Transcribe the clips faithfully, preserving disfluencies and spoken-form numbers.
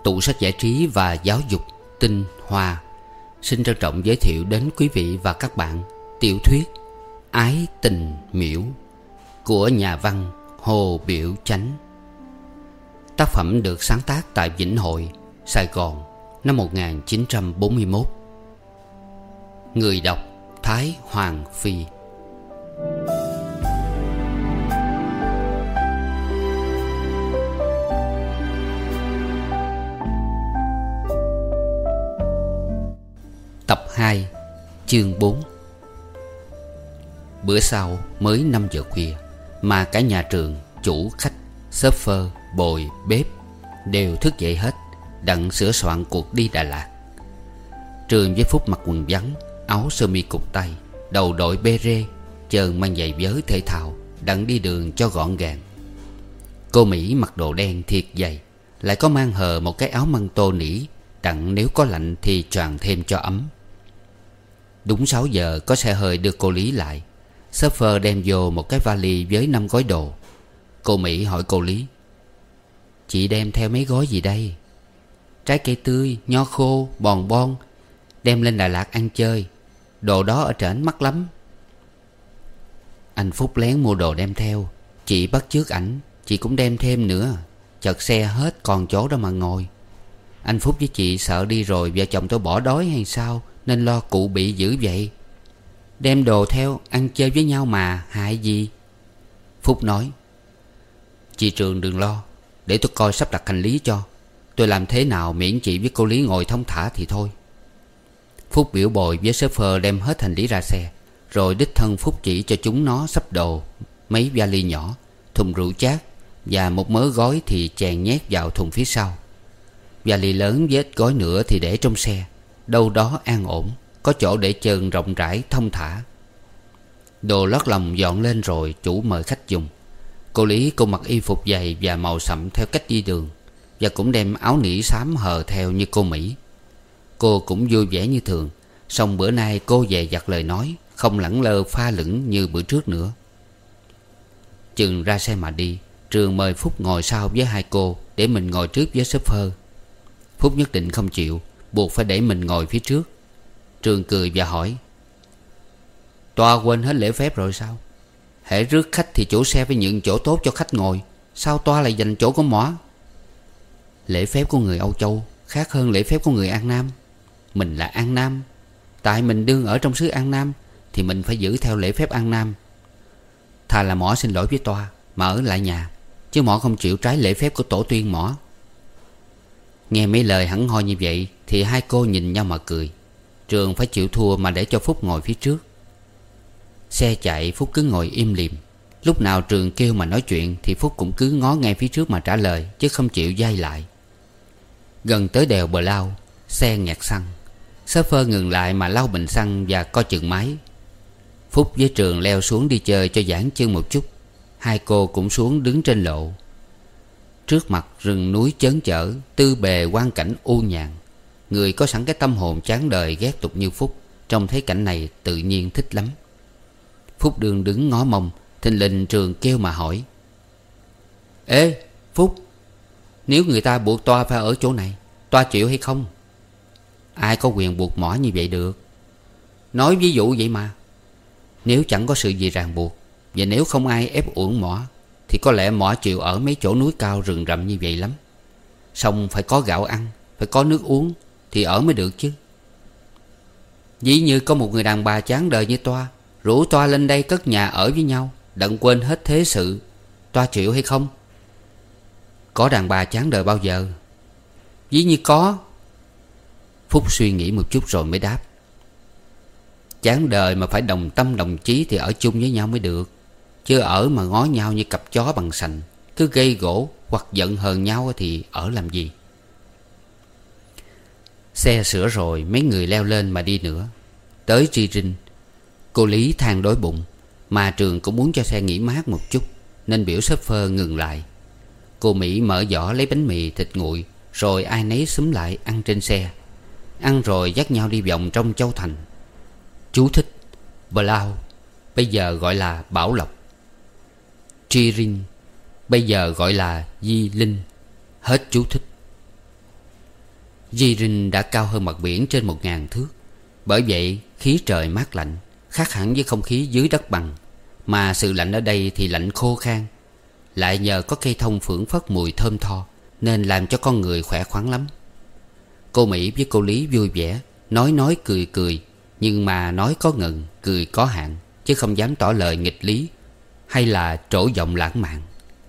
tủ sách giải trí và giáo dục Tinh Hoa xin trân trọng giới thiệu đến quý vị và các bạn tiểu thuyết Ái Tình Miễu của nhà văn Hồ Biểu Chánh. Tác phẩm được sáng tác tại Vĩnh Hội, Sài Gòn năm một nghìn chín trăm bốn mươi mốt. Người đọc Thái Hoàng Phi. Tập hai, chương bốn. Bữa sau mới năm giờ khuya mà cả nhà trường, chủ khách, shopper, bồi, bếp đều thức dậy hết, đặng sửa soạn cuộc đi Đà Lạt. Trường với Phúc mặc quần vắn, áo sơ mi cụt tay, đầu đội bê rê, trơn mang giày vớ thể thao, đặng đi đường cho gọn gàng. Cô Mỹ mặc đồ đen thiệt dày, lại có mang hờ một cái áo măng tô nỉ, đặng nếu có lạnh thì choàng thêm cho ấm. Đúng sáu giờ có xe hơi đưa cô Lý lại. Shopper đem vô một cái vali với năm gói đồ. Cô Mỹ hỏi cô Lý: "Chị đem theo mấy gói gì đây?" "Trái cây tươi, nho khô, bòn bon. Đem lên Đà Lạt ăn chơi. Đồ đó ở trển mắc lắm." Anh Phúc lén mua đồ đem theo. Chị bắt chước ảnh, chị cũng đem thêm nữa. Chật xe hết còn chỗ đó mà ngồi. Anh Phúc với chị sợ đi rồi vợ chồng tôi bỏ đói hay sao, nên lo cụ bị dữ vậy. Đem đồ theo ăn chơi với nhau mà hại gì. Phúc nói: "Chị Trường đừng lo, để tôi coi sắp đặt hành lý cho. Tôi làm thế nào miễn chị với cô Lý ngồi thông thả thì thôi." Phúc biểu bồi với shopper đem hết hành lý ra xe, rồi đích thân Phúc chỉ cho chúng nó sắp đồ, mấy vali nhỏ, thùng rượu chát và một mớ gói thì chèn nhét vào thùng phía sau. Vali lớn với ít gói nữa thì để trong xe, đâu đó an ổn, có chỗ để chơn rộng rãi thông thả. Đồ lót lòng dọn lên rồi chủ mời khách dùng. Cô Lý cô mặc y phục dày và màu sậm theo cách đi đường, và cũng đem áo nỉ xám hờ theo như cô Mỹ. Cô cũng vui vẻ như thường, song bữa nay cô dè dặt lời nói, không lẳng lơ pha lửng như bữa trước nữa. Chừng ra xe mà đi, Trường mời Phúc ngồi sau với hai cô, để mình ngồi trước với shopper. Phúc nhất định không chịu, buộc phải để mình ngồi phía trước. Trường cười và hỏi: "Toa quên hết lễ phép rồi sao? Hễ rước khách thì chủ xe phải nhượng chỗ tốt cho khách ngồi, sao toa lại dành chỗ của mỏ?" "Lễ phép của người Âu Châu khác hơn lễ phép của người An Nam. Mình là An Nam, tại mình đương ở trong xứ An Nam thì mình phải giữ theo lễ phép An Nam. Thà là mỏ xin lỗi với toa mà ở lại nhà, chứ mỏ không chịu trái lễ phép của tổ tiên mỏ." Nghe mấy lời hẳn hoi như vậy thì hai cô nhìn nhau mà cười. Trường phải chịu thua mà để cho Phúc ngồi phía trước. Xe chạy, Phúc cứ ngồi im lìm. Lúc nào Trường kêu mà nói chuyện thì Phúc cũng cứ ngó ngay phía trước mà trả lời, chứ không chịu dai lại. Gần tới đèo Bờ Lao, xe ngạt xăng. Shopper ngừng lại mà lau bình xăng và coi chừng máy. Phúc với Trường leo xuống đi chơi cho giãn chân một chút. Hai cô cũng xuống đứng trên lộ. Trước mặt rừng núi chớn chở, tư bề quang cảnh u nhàn. Người có sẵn cái tâm hồn chán đời ghét tục như Phúc, trông thấy cảnh này tự nhiên thích lắm. Phúc đường đứng ngó mông, thình lình Trường kêu mà hỏi: "Ê Phúc, nếu người ta buộc toa phải ở chỗ này, toa chịu hay không?" "Ai có quyền buộc mỏ như vậy được?" "Nói ví dụ vậy mà. Nếu chẳng có sự gì ràng buộc, và nếu không ai ép uổng mỏ, thì có lẽ mỏ chịu ở mấy chỗ núi cao rừng rậm như vậy lắm. Xong phải có gạo ăn, phải có nước uống thì ở mới được chứ. Ví như có một người đàn bà chán đời như toa, rủ toa lên đây cất nhà ở với nhau, đặng quên hết thế sự, toa chịu hay không?" "Có đàn bà chán đời bao giờ?" "Ví như có." Phúc suy nghĩ một chút rồi mới đáp: "Chán đời mà phải đồng tâm đồng chí thì ở chung với nhau mới được. Chứ ở mà ngó nhau như cặp chó bằng sành, cứ gây gỗ hoặc giận hờn nhau thì ở làm gì." Xe sửa rồi mấy người leo lên mà đi nữa. Tới Tri Rinh, cô Lý than đói bụng, mà Trường cũng muốn cho xe nghỉ mát một chút, nên biểu shopper ngừng lại. Cô Mỹ mở giỏ lấy bánh mì thịt nguội, rồi ai nấy xúm lại ăn trên xe. Ăn rồi dắt nhau đi vòng trong Châu Thành. Chú thích: Bờ Lao bây giờ gọi là Bảo Lộc, Tri Rinh bây giờ gọi là Di Linh. Hết chú thích. Di Rinh đã cao hơn mặt biển trên một ngàn thước. Bởi vậy khí trời mát lạnh, khác hẳn với không khí dưới đất bằng. Mà sự lạnh ở đây thì lạnh khô khan. Lại nhờ có cây thông phưởng phất mùi thơm tho, nên làm cho con người khỏe khoắn lắm. Cô Mỹ với cô Lý vui vẻ, nói nói cười cười. Nhưng mà nói có ngần, cười có hạn, chứ không dám tỏ lời nghịch lý hay là trổ giọng lãng mạn.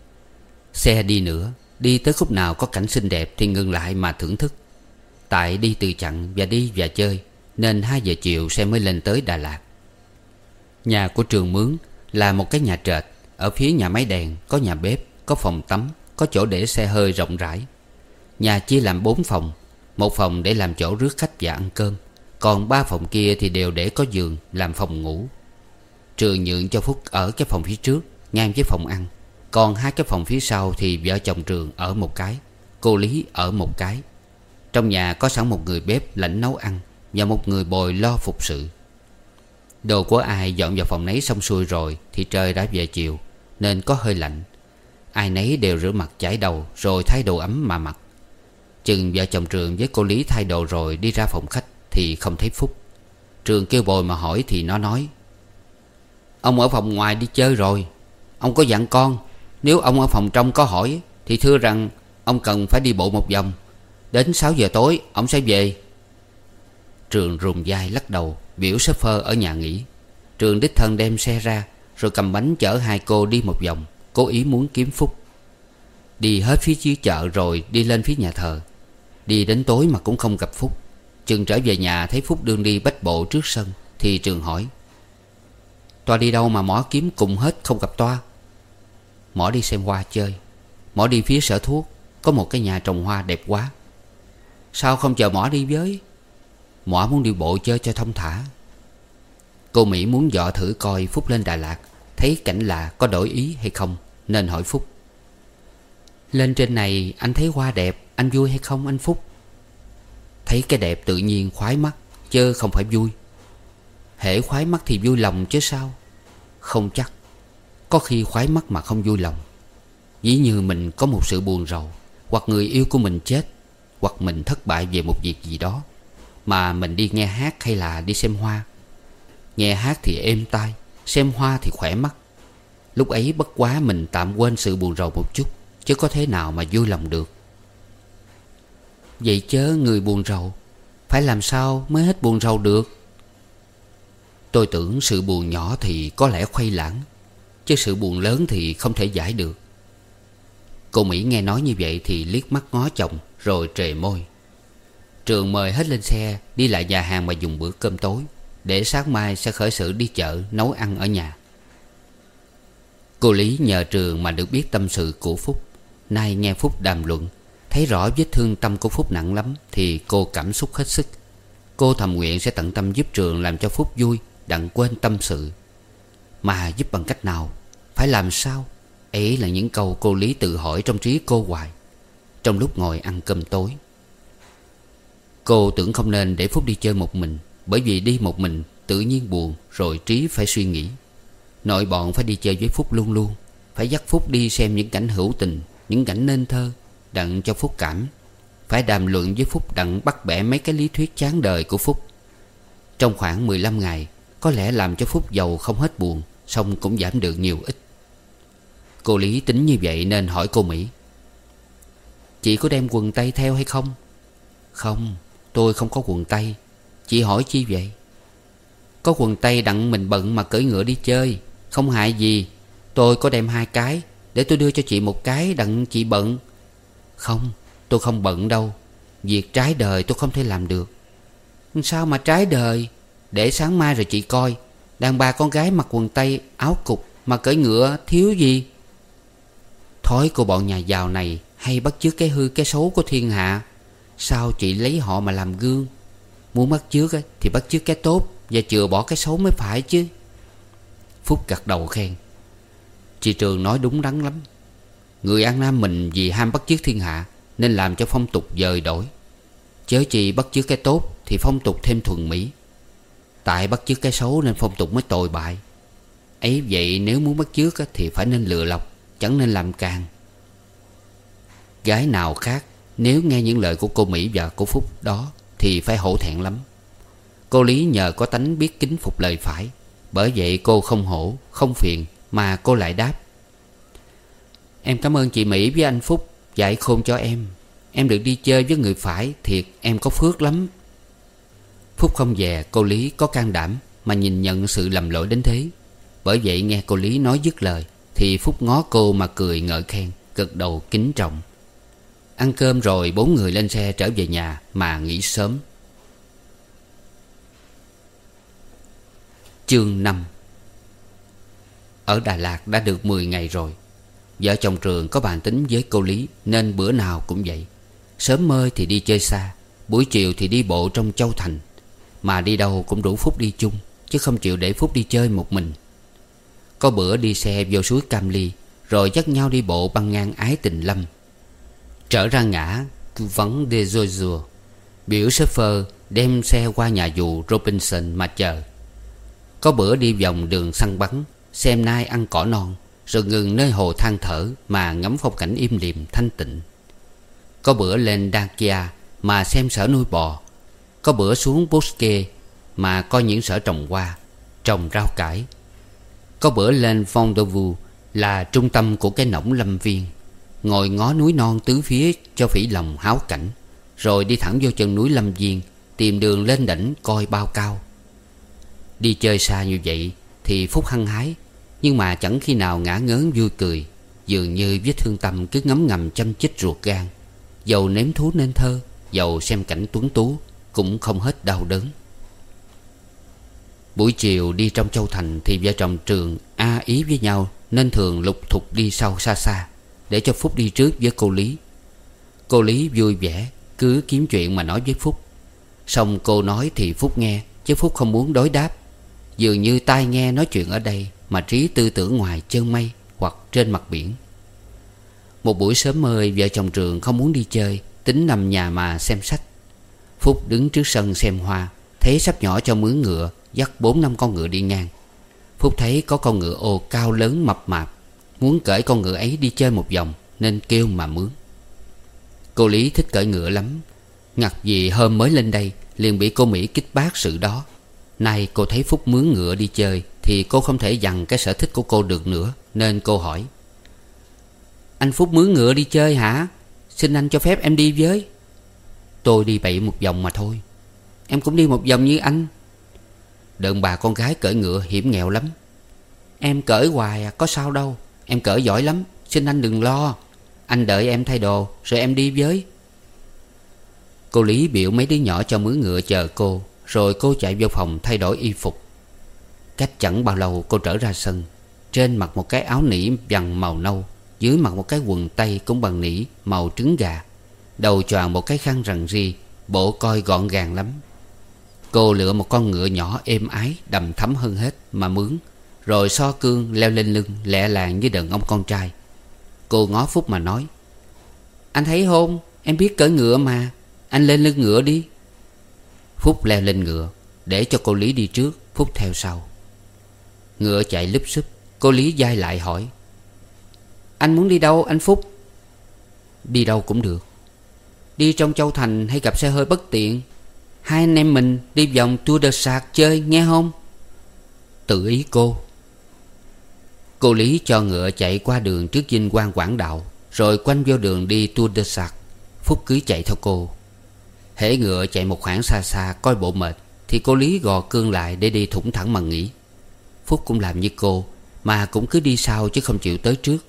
Xe đi nữa, đi tới khúc nào có cảnh xinh đẹp thì ngừng lại mà thưởng thức. Tại đi từ chặng và đi và chơi, nên hai giờ chiều xe mới lên tới Đà Lạt. Nhà của Trường mướn là một cái nhà trệt. Ở phía nhà máy đèn có nhà bếp, có phòng tắm, có chỗ để xe hơi rộng rãi. Nhà chia làm bốn phòng. Một phòng để làm chỗ rước khách và ăn cơm, còn ba phòng kia thì đều để có giường làm phòng ngủ. Trường nhượng cho Phúc ở cái phòng phía trước ngang với phòng ăn. Còn hai cái phòng phía sau thì vợ chồng Trường ở một cái, cô Lý ở một cái. Trong nhà có sẵn một người bếp lãnh nấu ăn và một người bồi lo phục sự. Đồ của ai dọn vào phòng nấy xong xuôi rồi thì trời đã về chiều, nên có hơi lạnh. Ai nấy đều rửa mặt chải đầu rồi thay đồ ấm mà mặc. Chừng vợ chồng Trường với cô Lý thay đồ rồi đi ra phòng khách thì không thấy Phúc. Trường kêu bồi mà hỏi thì nó nói: "Ông ở phòng ngoài đi chơi rồi. Ông có dặn con, nếu ông ở phòng trong có hỏi thì thưa rằng ông cần phải đi bộ một vòng. Đến sáu giờ tối ông sẽ về." Trường rùng vai lắc đầu, biểu shopper ở nhà nghỉ. Trường đích thân đem xe ra, rồi cầm bánh chở hai cô đi một vòng, cố ý muốn kiếm Phúc. Đi hết phía dưới chợ rồi đi lên phía nhà thờ. Đi đến tối mà cũng không gặp Phúc. Chừng trở về nhà thấy Phúc đương đi bách bộ trước sân thì Trường hỏi: "Toa đi đâu mà mỏ kiếm cùng hết không gặp Toa?" "Mỏ đi xem hoa chơi. Mỏ đi phía sở thuốc, có một cái nhà trồng hoa đẹp quá." "Sao không chờ mỏ đi với?" "Mỏ muốn đi bộ chơi cho thông thả." Cô Mỹ muốn dọ thử coi Phúc lên Đà Lạt thấy cảnh lạ có đổi ý hay không, nên hỏi Phúc: "Lên trên này anh thấy hoa đẹp, anh vui hay không anh Phúc?" "Thấy cái đẹp tự nhiên khoái mắt, chứ không phải vui." "Hễ khoái mắt thì vui lòng chứ sao?" "Không chắc. Có khi khoái mắt mà không vui lòng. Ví như mình có một sự buồn rầu, hoặc người yêu của mình chết, hoặc mình thất bại về một việc gì đó, mà mình đi nghe hát hay là đi xem hoa. Nghe hát thì êm tai, xem hoa thì khỏe mắt. Lúc ấy bất quá mình tạm quên sự buồn rầu một chút, chứ có thế nào mà vui lòng được." "Vậy chớ người buồn rầu phải làm sao mới hết buồn rầu được?" "Tôi tưởng sự buồn nhỏ thì có lẽ khuây lãng, chứ sự buồn lớn thì không thể giải được." Cô Mỹ nghe nói như vậy thì liếc mắt ngó chồng rồi trề môi. Trường mời hết lên xe đi lại nhà hàng mà dùng bữa cơm tối, để sáng mai sẽ khởi sự đi chợ nấu ăn ở nhà. Cô Lý nhờ Trường mà được biết tâm sự của Phúc. Nay nghe Phúc đàm luận, thấy rõ vết thương tâm của Phúc nặng lắm, thì cô cảm xúc hết sức. Cô thầm nguyện sẽ tận tâm giúp Trường làm cho Phúc vui, đặng quên tâm sự. Mà giúp bằng cách nào, phải làm sao, ấy là những câu cô Lý tự hỏi trong trí cô hoài, trong lúc ngồi ăn cơm tối. Cô tưởng không nên để Phúc đi chơi một mình, bởi vì đi một mình tự nhiên buồn, rồi trí phải suy nghĩ. Nội bọn phải đi chơi với Phúc luôn luôn, phải dắt Phúc đi xem những cảnh hữu tình, những cảnh nên thơ, đặng cho Phúc cảm. Phải đàm luận với Phúc đặng bắt bẻ mấy cái lý thuyết chán đời của Phúc. Trong khoảng mười lăm ngày, có lẽ làm cho Phúc giàu không hết buồn, xong cũng giảm được nhiều ít. Cô Lý tính như vậy nên hỏi cô Mỹ: "Chị có đem quần tây theo hay không?" "Không, tôi không có quần tây. Chị hỏi chi vậy?" "Có quần tây đặng mình bận mà cưỡi ngựa đi chơi, không hại gì. Tôi có đem hai cái, để tôi đưa cho chị một cái đặng chị bận." "Không, tôi không bận đâu. Việc trái đời tôi không thể làm được." "Sao mà trái đời? Để sáng mai rồi chị coi. Đàn bà con gái mặc quần tây áo cục mà cưỡi ngựa thiếu gì?" Thói của bọn nhà giàu này hay bắt chước cái hư cái xấu của thiên hạ. Sao chị lấy họ mà làm gương? Muốn bắt chước thì bắt chước cái tốt và chừa bỏ cái xấu mới phải chứ. Phúc gật đầu khen: "Chị Trường nói đúng đắn lắm. Người An Nam mình vì ham bắt chước thiên hạ nên làm cho phong tục dời đổi. Chớ chị bắt chước cái tốt thì phong tục thêm thuần mỹ. Tại bắt chước cái xấu nên phong tục mới tồi bại. Ấy vậy nếu muốn bắt chước thì phải nên lựa lọc, chẳng nên làm càng. Gái nào khác Nếu nghe những lời của cô Mỹ và cô Phúc đó thì phải hổ thẹn lắm. Cô Lý nhờ có tánh biết kính phục lời phải, bởi vậy cô không hổ, không phiền, mà cô lại đáp: Em cảm ơn chị Mỹ với anh Phúc dạy khôn cho em. Em được đi chơi với người phải, thiệt em có phước lắm. Phúc không dè cô Lý có can đảm mà nhìn nhận sự lầm lỗi đến thế. Bởi vậy nghe cô Lý nói dứt lời thì Phúc ngó cô mà cười ngợi khen, gật đầu kính trọng. Ăn cơm rồi bốn người lên xe trở về nhà mà nghỉ sớm. Chương năm. Ở Đà Lạt đã được mười ngày rồi. Vợ chồng Trường có bàn tính với cô Lý nên bữa nào cũng vậy. Sớm mơi thì đi chơi xa, buổi chiều thì đi bộ trong Châu Thành. Mà đi đâu cũng rủ Phúc đi chung, chứ không chịu để Phúc đi chơi một mình. Có bữa đi xe vô suối Cam Ly, rồi dắt nhau đi bộ băng ngang Ái Tình Lâm. Trở ra ngã Vắng de Joyeux, biểu shopper đem xe qua nhà dù Robinson mà chờ. Có bữa đi vòng đường săn bắn, xem nai ăn cỏ non, rồi ngừng nơi hồ than thở mà ngắm phong cảnh im lìm thanh tịnh. Có bữa lên Dacia mà xem sở nuôi bò. Có bữa xuống Bosque mà coi những sở trồng hoa, trồng rau cải. Có bữa lên Fond-de-Vue là trung tâm của cái nổng lâm viên, ngồi ngó núi non tứ phía cho phỉ lòng háo cảnh, rồi đi thẳng vô chân núi Lâm Viên, tìm đường lên đỉnh coi bao cao. Đi chơi xa như vậy thì Phúc hăng hái, nhưng mà chẳng khi nào ngã ngớn vui cười. Dường như vết thương tâm cứ ngấm ngầm châm chích ruột gan. Dầu nếm thú nên thơ, dầu xem cảnh tuấn tú, cũng không hết đau đớn. Buổi chiều đi trong Châu Thành thì vợ chồng Trường a ý với nhau, nên thường lục thục đi sau xa xa, để cho Phúc đi trước với cô Lý. Cô Lý vui vẻ, cứ kiếm chuyện mà nói với Phúc. Xong cô nói thì Phúc nghe, chứ Phúc không muốn đối đáp. Dường như tai nghe nói chuyện ở đây, mà trí tư tưởng ngoài chân mây hoặc trên mặt biển. Một buổi sớm mơi, vợ chồng Trường không muốn đi chơi, tính nằm nhà mà xem sách. Phúc đứng trước sân xem hoa, thấy sắp nhỏ cho mướn ngựa, dắt bốn năm con ngựa đi ngang. Phúc thấy có con ngựa ô cao lớn mập mạp, muốn cởi con ngựa ấy đi chơi một vòng, nên kêu mà mướn. Cô Lý thích cởi ngựa lắm, ngặt vì hôm mới lên đây liền bị cô Mỹ kích bác sự đó. Nay cô thấy Phúc mướn ngựa đi chơi thì cô không thể dằn cái sở thích của cô được nữa, nên cô hỏi: Anh Phúc mướn ngựa đi chơi hả? Xin anh cho phép em đi với. Tôi đi bậy một vòng mà thôi. Em cũng đi một vòng như anh. Đàn bà con gái cởi ngựa hiểm nghèo lắm. Em cởi hoài à, có sao đâu. Em cởi giỏi lắm, xin anh đừng lo. Anh đợi em thay đồ rồi em đi với. Cô Lý biểu mấy đứa nhỏ cho mướn ngựa chờ cô, rồi cô chạy vô phòng thay đổi y phục. Cách chẳng bao lâu cô trở ra sân. Trên mặc một cái áo nỉ vằn màu nâu, dưới mặc một cái quần tây cũng bằng nỉ màu trứng gà, đầu choàng một cái khăn rằn ri, bộ coi gọn gàng lắm. Cô lựa một con ngựa nhỏ êm ái, đầm thấm hơn hết mà mướn, rồi so cương leo lên lưng lẹ làng như đàn ông con trai. Cô ngó Phúc mà nói: Anh thấy không, em biết cởi ngựa mà. Anh lên lưng ngựa đi. Phúc leo lên ngựa, để cho cô Lý đi trước, Phúc theo sau. Ngựa chạy lúp xúp. Cô Lý vai lại hỏi: Anh muốn đi đâu anh Phúc? Đi đâu cũng được. Đi trong Châu Thành hay gặp xe hơi bất tiện. Hai anh em mình đi vòng Tour de Sạc chơi nghe không? Tự ý cô. Cô Lý cho ngựa chạy qua đường trước dinh quan Quảng Đạo, rồi quanh vô đường đi Tour de Sạc. Phúc cứ chạy theo cô. Hễ ngựa chạy một khoảng xa xa coi bộ mệt thì cô Lý gò cương lại để đi thủng thẳng mà nghỉ. Phúc cũng làm như cô, mà cũng cứ đi sau chứ không chịu tới trước.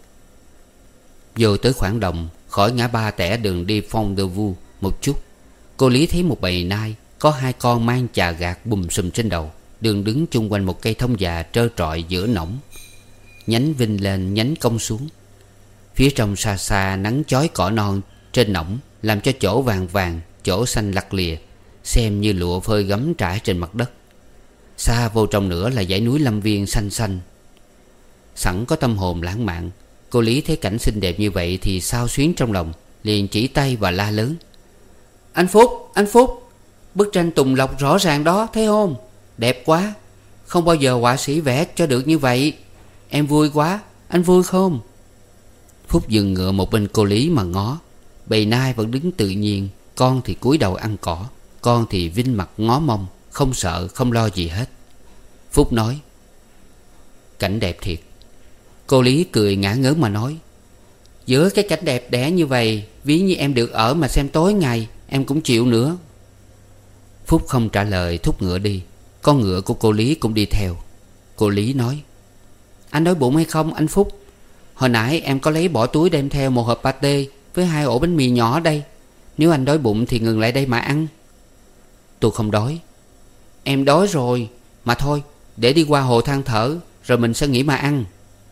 Vô tới khoảng đồng, khỏi ngã ba tẻ đường đi Fond-de-Vue một chút, cô Lý thấy một bầy nai, có hai con mang chà gạt bùm xùm trên đầu, đường đứng chung quanh một cây thông già trơ trọi giữa nổng, nhánh vinh lên nhánh cong xuống. Phía trong xa xa nắng chói cỏ non trên nổng, làm cho chỗ vàng vàng, chỗ xanh lặt lìa, xem như lụa phơi gấm trải trên mặt đất. Xa vô trong nữa là dãy núi Lâm Viên xanh xanh. Sẵn có tâm hồn lãng mạn, cô Lý thấy cảnh xinh đẹp như vậy thì sao xuyến trong lòng, liền chỉ tay và la lớn: Anh Phúc, anh Phúc, bức tranh Tùng Lộc rõ ràng đó, thấy không? Đẹp quá. Không bao giờ họa sĩ vẽ cho được như vậy. Em vui quá, anh vui không? Phúc dừng ngựa một bên cô Lý mà ngó. Bầy nai vẫn đứng tự nhiên. Con thì cúi đầu ăn cỏ. Con thì vinh mặt ngó mông, không sợ không lo gì hết. Phúc nói: cảnh đẹp thiệt. Cô Lý cười ngả ngớn mà nói: giữa cái cảnh đẹp đẽ như vậy, ví như em được ở mà xem tối ngày, em cũng chịu nữa. Phúc không trả lời, thúc ngựa đi. Con ngựa của cô Lý cũng đi theo. Cô Lý nói: anh đói bụng hay không anh Phúc? Hồi nãy em có lấy bỏ túi đem theo một hộp pate với hai ổ bánh mì nhỏ đây. Nếu anh đói bụng thì ngừng lại đây mà ăn. Tôi không đói. Em đói rồi. Mà thôi, để đi qua hồ than thở, rồi mình sẽ nghỉ mà ăn.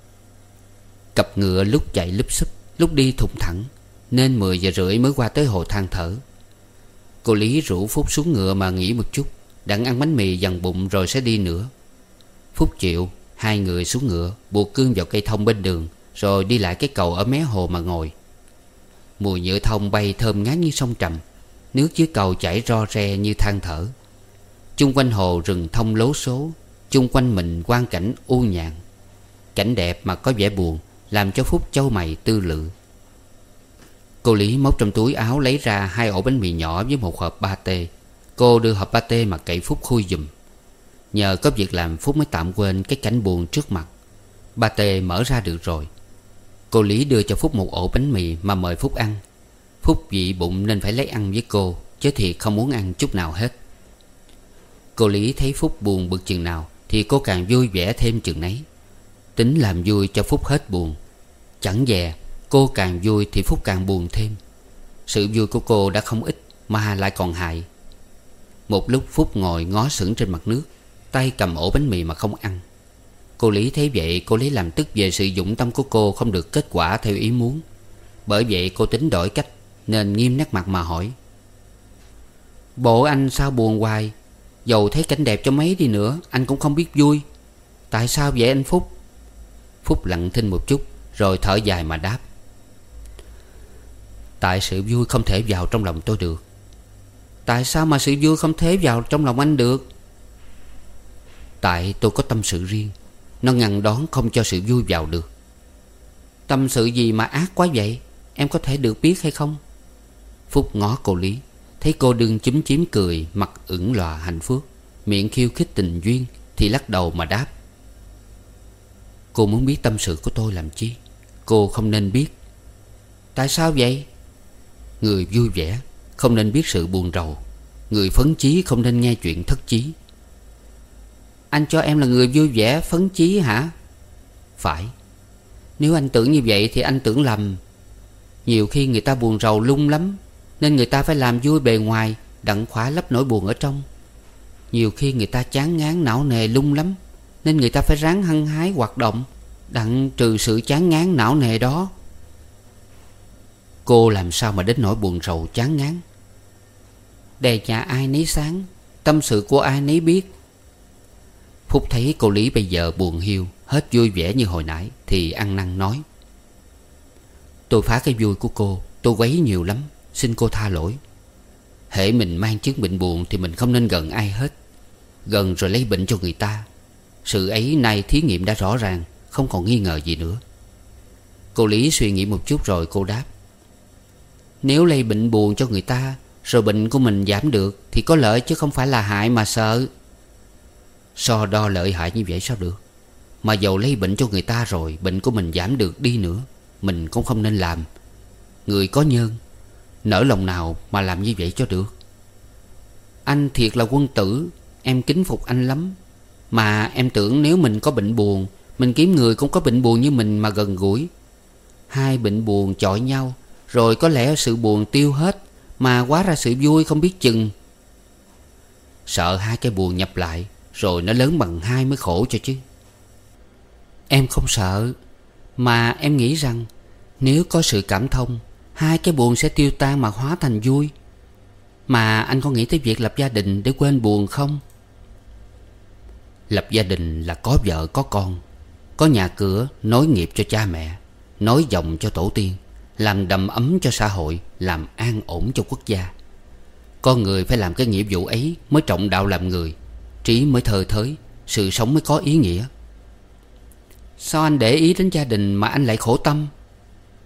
Cặp ngựa lúc chạy lúp xúp, lúc đi thùng thẳng, nên mười giờ rưỡi mới qua tới hồ than thở. Cô Lý rủ Phúc xuống ngựa mà nghỉ một chút, đặng ăn bánh mì dằn bụng rồi sẽ đi nữa. Phúc chịu. Hai người xuống ngựa, buộc cương vào cây thông bên đường, rồi đi lại cái cầu ở mé hồ mà ngồi. Mùi nhựa thông bay thơm ngát như sông Trầm. Nước dưới cầu chảy ro re như than thở. Chung quanh hồ rừng thông lố số. Chung quanh mình quang cảnh u nhàn. Cảnh đẹp mà có vẻ buồn, làm cho Phúc chau mày tư lự. Cô Lý móc trong túi áo lấy ra hai ổ bánh mì nhỏ với một hộp pate. Cô đưa hộp pate mà cậy Phúc khui giùm. Nhờ có việc làm, Phúc mới tạm quên cái cảnh buồn trước mặt. Pate mở ra được rồi. Cô Lý đưa cho Phúc một ổ bánh mì mà mời Phúc ăn. Phúc dị bụng nên phải lấy ăn với cô, chứ thiệt không muốn ăn chút nào hết. Cô Lý thấy Phúc buồn bực chừng nào thì cô càng vui vẻ thêm chừng nấy. Tính làm vui cho Phúc hết buồn. Chẳng dè cô càng vui thì Phúc càng buồn thêm. Sự vui của cô đã không ít mà lại còn hại. Một lúc Phúc ngồi ngó sững trên mặt nước, tay cầm ổ bánh mì mà không ăn. Cô Lý thấy vậy, cô lấy làm tức về sự dụng tâm của cô không được kết quả theo ý muốn. Bởi vậy cô tính đổi cách, nên nghiêm nét mặt mà hỏi: bộ anh sao buồn hoài? Dầu thấy cảnh đẹp cho mấy đi nữa, anh cũng không biết vui. Tại sao vậy anh Phúc? Phúc lặng thinh một chút, rồi thở dài mà đáp: tại sự vui không thể vào trong lòng tôi được. Tại sao mà sự vui không thể vào trong lòng anh được? Tại tôi có tâm sự riêng, nó ngăn đón không cho sự vui vào được. Tâm sự gì mà ác quá vậy? Em có thể được biết hay không? Phúc ngó cô Lý, thấy cô đương chúm chím cười, mặt ửng lòa hạnh phúc, miệng khiêu khích tình duyên, thì lắc đầu mà đáp: cô muốn biết tâm sự của tôi làm chi? Cô không nên biết. Tại sao vậy? Người vui vẻ không nên biết sự buồn rầu. Người phấn chí không nên nghe chuyện thất chí. Anh cho em là người vui vẻ phấn chí hả? Phải. Nếu anh tưởng như vậy thì anh tưởng lầm. Nhiều khi người ta buồn rầu lung lắm, nên người ta phải làm vui bề ngoài, đặng khỏa lấp nỗi buồn ở trong. Nhiều khi người ta chán ngán não nề lung lắm, nên người ta phải ráng hăng hái hoạt động, đặng trừ sự chán ngán não nề đó. Cô làm sao mà đến nỗi buồn rầu chán ngán? Đề nhà ai nấy sáng, tâm sự của ai nấy biết. Phúc thấy cô Lý bây giờ buồn hiu, hết vui vẻ như hồi nãy, thì ăn năn nói: tôi phá cái vui của cô, tôi quấy nhiều lắm, xin cô tha lỗi. Hễ mình mang chứng bệnh buồn thì mình không nên gần ai hết. Gần rồi lấy bệnh cho người ta. Sự ấy nay thí nghiệm đã rõ ràng, không còn nghi ngờ gì nữa. Cô Lý suy nghĩ một chút rồi cô đáp: nếu lây bệnh buồn cho người ta, rồi bệnh của mình giảm được, thì có lợi chứ không phải là hại mà sợ. So đo lợi hại như vậy sao được? Mà dầu lây bệnh cho người ta rồi, bệnh của mình giảm được đi nữa, mình cũng không nên làm. Người có nhân, nỡ lòng nào mà làm như vậy cho được. Anh thiệt là quân tử, em kính phục anh lắm. Mà em tưởng nếu mình có bệnh buồn, mình kiếm người cũng có bệnh buồn như mình mà gần gũi. Hai bệnh buồn chọi nhau, rồi có lẽ sự buồn tiêu hết, mà hóa ra sự vui không biết chừng. Sợ hai cái buồn nhập lại, rồi nó lớn bằng hai mới khổ cho chứ. Em không sợ, mà em nghĩ rằng nếu có sự cảm thông, hai cái buồn sẽ tiêu tan mà hóa thành vui. Mà anh có nghĩ tới việc lập gia đình để quên buồn không? Lập gia đình là có vợ có con, có nhà cửa nối nghiệp cho cha mẹ, nối dòng cho tổ tiên, làm đầm ấm cho xã hội, làm an ổn cho quốc gia. Con người phải làm cái nghĩa vụ ấy mới trọng đạo làm người, trí mới thơ thới, sự sống mới có ý nghĩa. Sao anh để ý đến gia đình mà anh lại khổ tâm?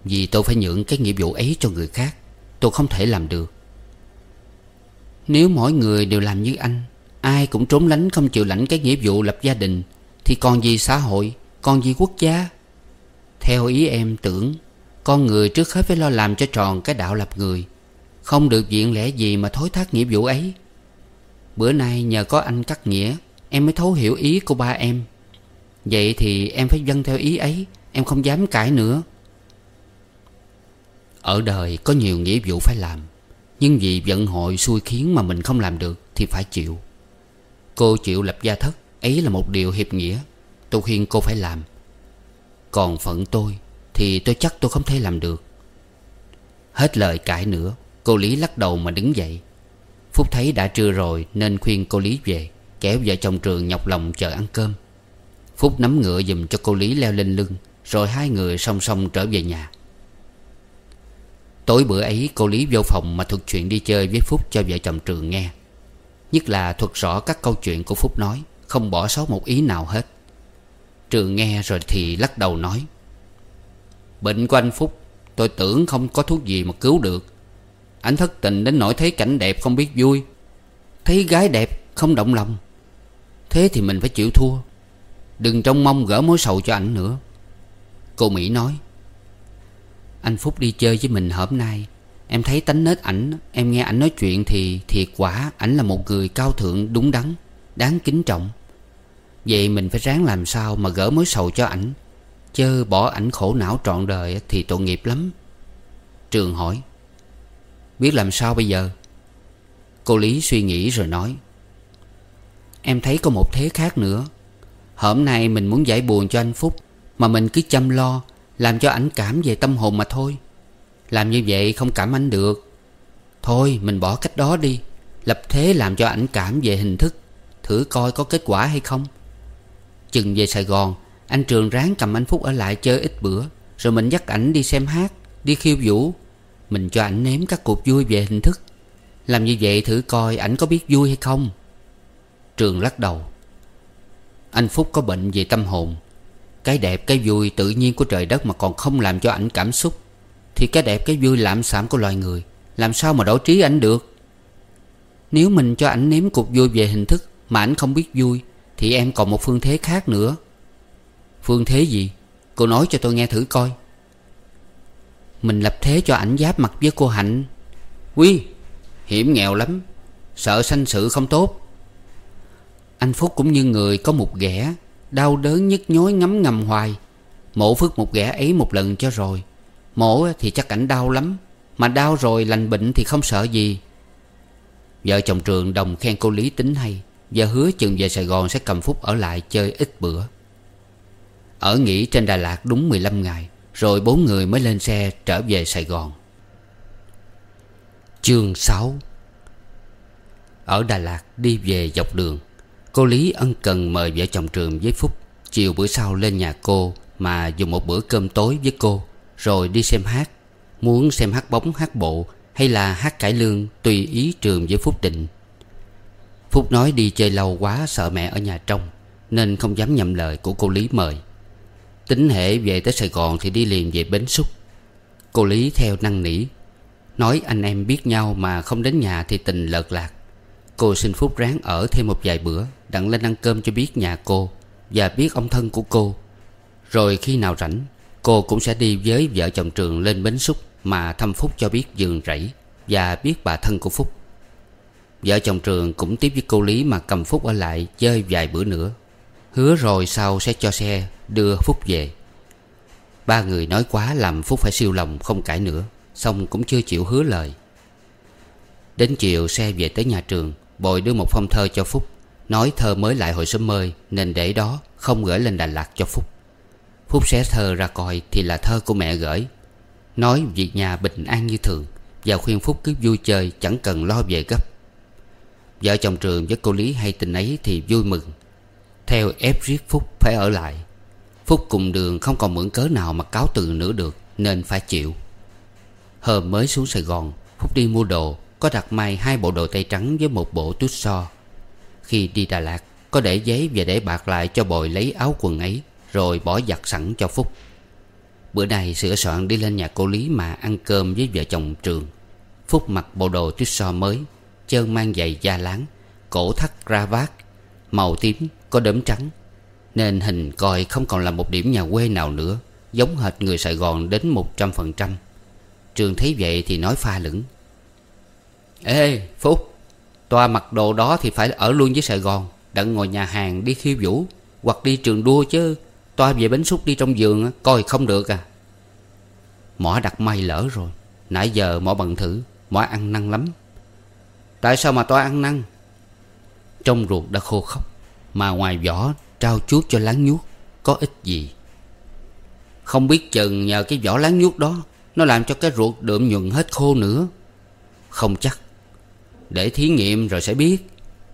Vì tôi phải nhượng cái nghĩa vụ ấy cho người khác. Tôi không thể làm được. Nếu mỗi người đều làm như anh, ai cũng trốn lánh không chịu lãnh cái nghĩa vụ lập gia đình, thì còn gì xã hội, còn gì quốc gia. Theo ý em tưởng, con người trước hết phải lo làm cho tròn cái đạo lập người, không được viện lẽ gì mà thối thác nghĩa vụ ấy. Bữa nay nhờ có anh cắt nghĩa, em mới thấu hiểu ý của ba em. Vậy thì em phải vâng theo ý ấy. Em không dám cãi nữa. Ở đời có nhiều nghĩa vụ phải làm, nhưng vì vận hội xui khiến mà mình không làm được thì phải chịu. Cô chịu lập gia thất, ấy là một điều hiệp nghĩa. Tôi khuyên cô phải làm. Còn phận tôi thì tôi chắc tôi không thể làm được. Hết lời cãi nữa, cô Lý lắc đầu mà đứng dậy. Phúc thấy đã trưa rồi nên khuyên cô Lý về, kéo vợ chồng Trường nhọc lòng chờ ăn cơm. Phúc nắm ngựa giùm cho cô Lý leo lên lưng, rồi hai người song song trở về nhà. Tối bữa ấy cô Lý vô phòng mà thuật chuyện đi chơi với Phúc cho vợ chồng Trường nghe. Nhất là thuật rõ các câu chuyện của Phúc nói, không bỏ sót một ý nào hết. Trường nghe rồi thì lắc đầu nói: Bệnh của anh Phúc tôi tưởng không có thuốc gì mà cứu được. Anh thất tình đến nỗi thấy cảnh đẹp không biết vui, thấy gái đẹp không động lòng. Thế thì mình phải chịu thua, đừng trông mong gỡ mối sầu cho ảnh nữa. Cô Mỹ nói: Anh Phúc đi chơi với mình hôm nay, em thấy tánh nết ảnh, em nghe ảnh nói chuyện thì thiệt quả ảnh là một người cao thượng, đúng đắn, đáng kính trọng. Vậy mình phải ráng làm sao mà gỡ mối sầu cho ảnh, chớ bỏ ảnh khổ não trọn đời thì tội nghiệp lắm. Trường hỏi: Biết làm sao bây giờ? Cô Lý suy nghĩ rồi nói: Em thấy có một thế khác nữa. Hôm nay mình muốn giải buồn cho anh Phúc, mà mình cứ chăm lo làm cho ảnh cảm về tâm hồn mà thôi. Làm như vậy không cảm ảnh được. Thôi mình bỏ cách đó đi, lập thế làm cho ảnh cảm về hình thức, thử coi có kết quả hay không. Chừng về Sài Gòn, anh Trường ráng cầm anh Phúc ở lại chơi ít bữa, rồi mình dắt ảnh đi xem hát, đi khiêu vũ. Mình cho ảnh nếm các cuộc vui về hình thức. Làm như vậy thử coi ảnh có biết vui hay không. Trường lắc đầu: Anh Phúc có bệnh về tâm hồn. Cái đẹp cái vui tự nhiên của trời đất mà còn không làm cho ảnh cảm xúc, thì cái đẹp cái vui lạm xảm của loài người làm sao mà đổi trí ảnh được. Nếu mình cho ảnh nếm cuộc vui về hình thức mà ảnh không biết vui, thì em còn một phương thế khác nữa. Phương thế gì? Cô nói cho tôi nghe thử coi. Mình lập thế cho ảnh giáp mặt với cô Hạnh. Ui, hiểm nghèo lắm, sợ sanh sự không tốt. Anh Phúc cũng như người có một ghẻ, đau đớn nhức nhối ngấm ngầm hoài. Mổ phước một ghẻ ấy một lần cho rồi. Mổ thì chắc ảnh đau lắm, mà đau rồi lành bệnh thì không sợ gì. Vợ chồng Trường đồng khen cô Lý tính hay, và hứa chừng về Sài Gòn sẽ cầm Phúc ở lại chơi ít bữa. Ở nghỉ trên Đà Lạt đúng mười lăm ngày, rồi bốn người mới lên xe trở về Sài Gòn. Chương sáu. Ở Đà Lạt đi về dọc đường, cô Lý ân cần mời vợ chồng Trường với Phúc chiều bữa sau lên nhà cô mà dùng một bữa cơm tối với cô, rồi đi xem hát. Muốn xem hát bóng, hát bộ hay là hát cải lương tùy ý Trường với Phúc định. Phúc nói đi chơi lâu quá sợ mẹ ở nhà trông, nên không dám nhậm lời của cô Lý mời. Tính hễ về tới Sài Gòn thì đi liền về Bến Xúc. Cô Lý theo năn nỉ, nói anh em biết nhau mà không đến nhà thì tình lợt lạc. Cô xin Phúc ráng ở thêm một vài bữa, đặng lên ăn cơm cho biết nhà cô và biết ông thân của cô. Rồi khi nào rảnh, cô cũng sẽ đi với vợ chồng Trường lên Bến Xúc mà thăm Phúc cho biết vườn rẫy và biết bà thân của Phúc. Vợ chồng Trường cũng tiếp với cô Lý mà cầm Phúc ở lại chơi vài bữa nữa, hứa rồi sau sẽ cho xe đưa Phúc về. Ba người nói quá làm Phúc phải siêu lòng không cãi nữa, xong cũng chưa chịu hứa lời. Đến chiều xe về tới nhà Trường, Bội đưa một phong thơ cho Phúc, nói thơ mới lại hồi sớm mơi nên để đó, không gửi lên Đà Lạt cho Phúc. Phúc xé thơ ra coi thì là thơ của mẹ gửi, nói việc nhà bình an như thường, và khuyên Phúc cứ vui chơi, chẳng cần lo về gấp. Vợ chồng Trường với cô Lý hay tin ấy thì vui mừng, theo ép riết Phúc phải ở lại. Phúc cùng Đường không còn mượn cớ nào mà cáo từ nữa được, nên phải chịu. Hôm mới xuống Sài Gòn, Phúc đi mua đồ, có đặt may hai bộ đồ tây trắng với một bộ tút so. Khi đi Đà Lạt, có để giấy và để bạc lại cho Bội lấy áo quần ấy, rồi bỏ giặt sẵn cho Phúc. Bữa nay sửa soạn đi lên nhà cô Lý mà ăn cơm với vợ chồng Trường. Phúc mặc bộ đồ tuyết so mới, chân mang giày da láng, cổ thắt cravat màu tím có đốm trắng, nên hình coi không còn là một điểm nhà quê nào nữa, giống hệt người Sài Gòn đến một trăm phần trăm. Trường thấy vậy thì nói pha lửng: Ê Phúc, toa mặc đồ đó thì phải ở luôn với Sài Gòn, đặng ngồi nhà hàng đi khiêu vũ hoặc đi trường đua, chứ toa về bánh xúc đi trong vườn coi không được à. Mỏ đặt may lỡ rồi. Nãy giờ mỏ bận thử, mỏ ăn năn lắm. Tại sao mà toa ăn năn? Trong ruột đã khô khốc, mà ngoài vỏ trao chuốt cho láng nhuốc, có ích gì? Không biết chừng nhờ cái vỏ láng nhuốc đó, nó làm cho cái ruột đượm nhuận hết khô nữa. Không chắc, để thí nghiệm rồi sẽ biết.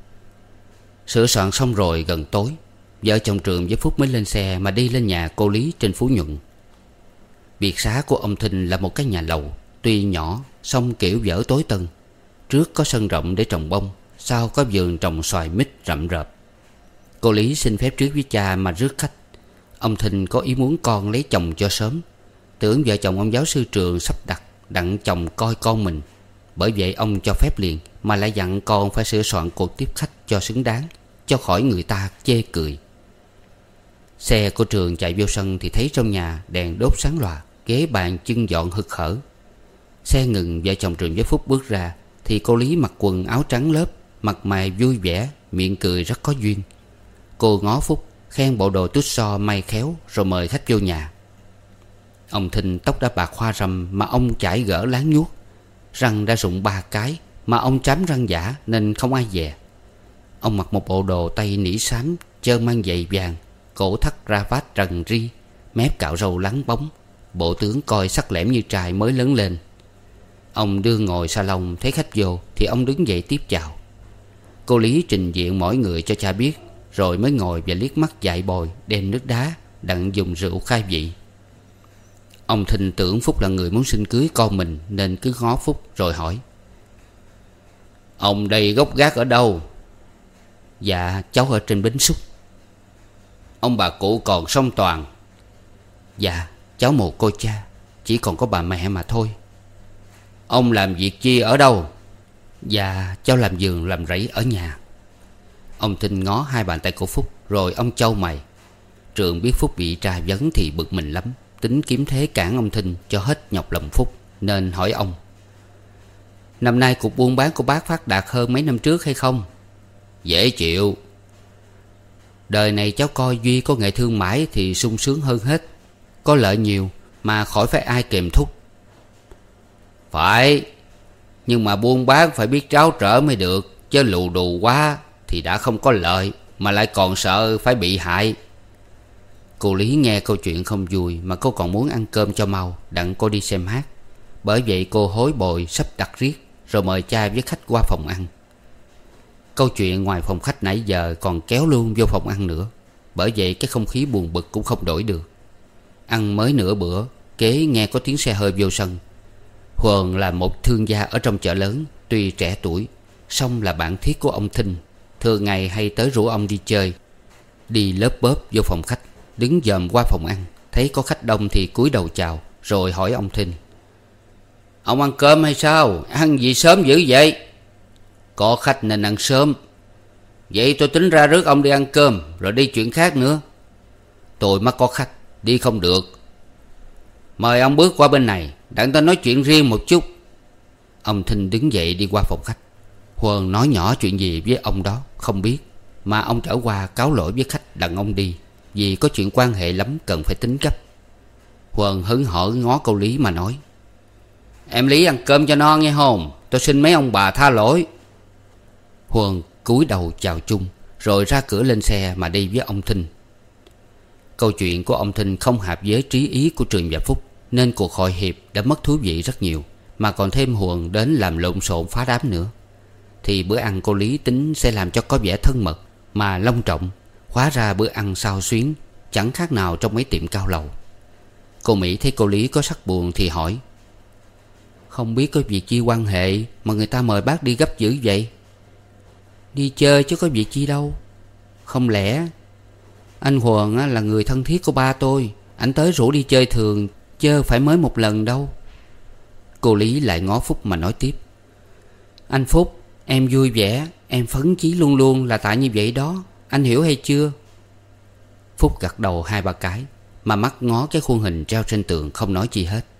Sửa soạn xong rồi gần tối, vợ chồng Trường với Phúc mới lên xe mà đi lên nhà cô Lý trên Phú Nhuận. Biệt xá của ông Thinh là một cái nhà lầu, tuy nhỏ song kiểu vỡ tối tân. Trước có sân rộng để trồng bông, sau có vườn trồng xoài mít rậm rợp. Cô Lý xin phép trước với cha mà rước khách. Ông Thinh có ý muốn con lấy chồng cho sớm, tưởng vợ chồng ông giáo sư Trường sắp đặt đặng chồng coi con mình. Bởi vậy ông cho phép liền, mà lại dặn con phải sửa soạn cuộc tiếp khách cho xứng đáng, cho khỏi người ta chê cười. Xe của Trường chạy vô sân thì thấy trong nhà đèn đốt sáng lòa, ghế bàn chưng dọn hực hở. Xe ngừng, vợ chồng Trường với Phúc bước ra thì cô Lý mặc quần áo trắng lớp, mặt mày vui vẻ, miệng cười rất có duyên. Cô ngó Phúc, khen bộ đồ tuyết so may khéo, rồi mời khách vô nhà. Ông Thinh tóc đã bạc hoa râm mà ông chải gỡ láng nhuốc, răng đã rụng ba cái mà ông trám răng giả nên không ai dè. Ông mặc một bộ đồ tây nỉ xám, chân mang giày vàng, cổ thắt cravat rần ri, mép cạo râu lắng bóng, bộ tướng coi sắc lẻm như trai mới lớn lên. Ông đưa ngồi salon, thấy khách vô thì ông đứng dậy tiếp chào. Cô Lý trình diện mỗi người cho cha biết, rồi mới ngồi và liếc mắt dại bồi đem nước đá đặng dùng rượu khai vị. Ông Thinh tưởng Phúc là người muốn xin cưới con mình, nên cứ ngó Phúc rồi hỏi: Ông đây gốc gác ở đâu? Dạ cháu ở trên bến xúc. Ông bà cụ còn sống toàn? Dạ cháu mồ côi cha, chỉ còn có bà mẹ mà thôi. Ông làm việc chi ở đâu? Dạ cháu làm vườn làm rẫy ở nhà. Ông Thinh ngó hai bàn tay của Phúc, rồi ông chau mày. Trường biết Phúc bị tra vấn thì bực mình lắm, tính kiếm thế cản ông Thinh cho hết nhọc lòng Phúc, nên hỏi ông: Năm nay cuộc buôn bán của bác phát đạt hơn mấy năm trước hay không? Dễ chịu. Đời này cháu coi duy có nghề thương mãi thì sung sướng hơn hết, có lợi nhiều mà khỏi phải ai kèm thúc. Phải, nhưng mà buôn bán phải biết tráo trở mới được, chứ lù đù quá thì đã không có lợi, mà lại còn sợ phải bị hại. Cô Lý nghe câu chuyện không vui, mà cô còn muốn ăn cơm cho mau đặng cô đi xem hát. Bởi vậy cô hối bồi sắp đặt riết, rồi mời cha với khách qua phòng ăn. Câu chuyện ngoài phòng khách nãy giờ còn kéo luôn vô phòng ăn nữa, bởi vậy cái không khí buồn bực cũng không đổi được. Ăn mới nửa bữa, kế nghe có tiếng xe hơi vô sân. Huờn là một thương gia ở trong chợ lớn, tuy trẻ tuổi song là bạn thiết của ông Thinh, thường ngày hay tới rủ ông đi chơi. Đi lớp bớp vô phòng khách, đứng dòm qua phòng ăn, thấy có khách đông thì cúi đầu chào, rồi hỏi ông Thinh: Ông ăn cơm hay sao? Ăn gì sớm dữ vậy? Có khách nên ăn sớm. Vậy tôi tính ra rước ông đi ăn cơm, rồi đi chuyện khác nữa. Tôi mắc có khách, đi không được. Mời ông bước qua bên này, đặng tôi nói chuyện riêng một chút. Ông Thinh đứng dậy đi qua phòng khách. Huờn nói nhỏ chuyện gì với ông đó không biết, mà ông trở qua cáo lỗi với khách đặng ông đi, vì có chuyện quan hệ lắm cần phải tính gấp. Huờn hớn hở ngó cô Lý mà nói: Em Lý ăn cơm cho no nghe hồn, tôi xin mấy ông bà tha lỗi. Huờn cúi đầu chào chung, rồi ra cửa lên xe mà đi với ông Thinh. Câu chuyện của ông Thinh không hợp với trí ý của Trường và Phúc, nên cuộc hội hiệp đã mất thú vị rất nhiều, mà còn thêm Huờn đến làm lộn xộn phá đám nữa. Thì bữa ăn cô Lý tính sẽ làm cho có vẻ thân mật mà long trọng, hóa ra bữa ăn xao xuyến, chẳng khác nào trong mấy tiệm cao lầu. Cô Mỹ thấy cô Lý có sắc buồn thì hỏi: Không biết có việc chi quan hệ mà người ta mời bác đi gấp dữ vậy? Đi chơi chứ có việc chi đâu. Không lẽ anh Huờn là người thân thiết của ba tôi, ảnh tới rủ đi chơi thường, chớ phải mới một lần đâu. Cô Lý lại ngó Phúc mà nói tiếp: Anh Phúc, em vui vẻ, em phấn chí luôn luôn là tại như vậy đó, anh hiểu hay chưa? Phúc gật đầu hai ba cái, mà mắt ngó cái khuôn hình treo trên tường không nói chi hết.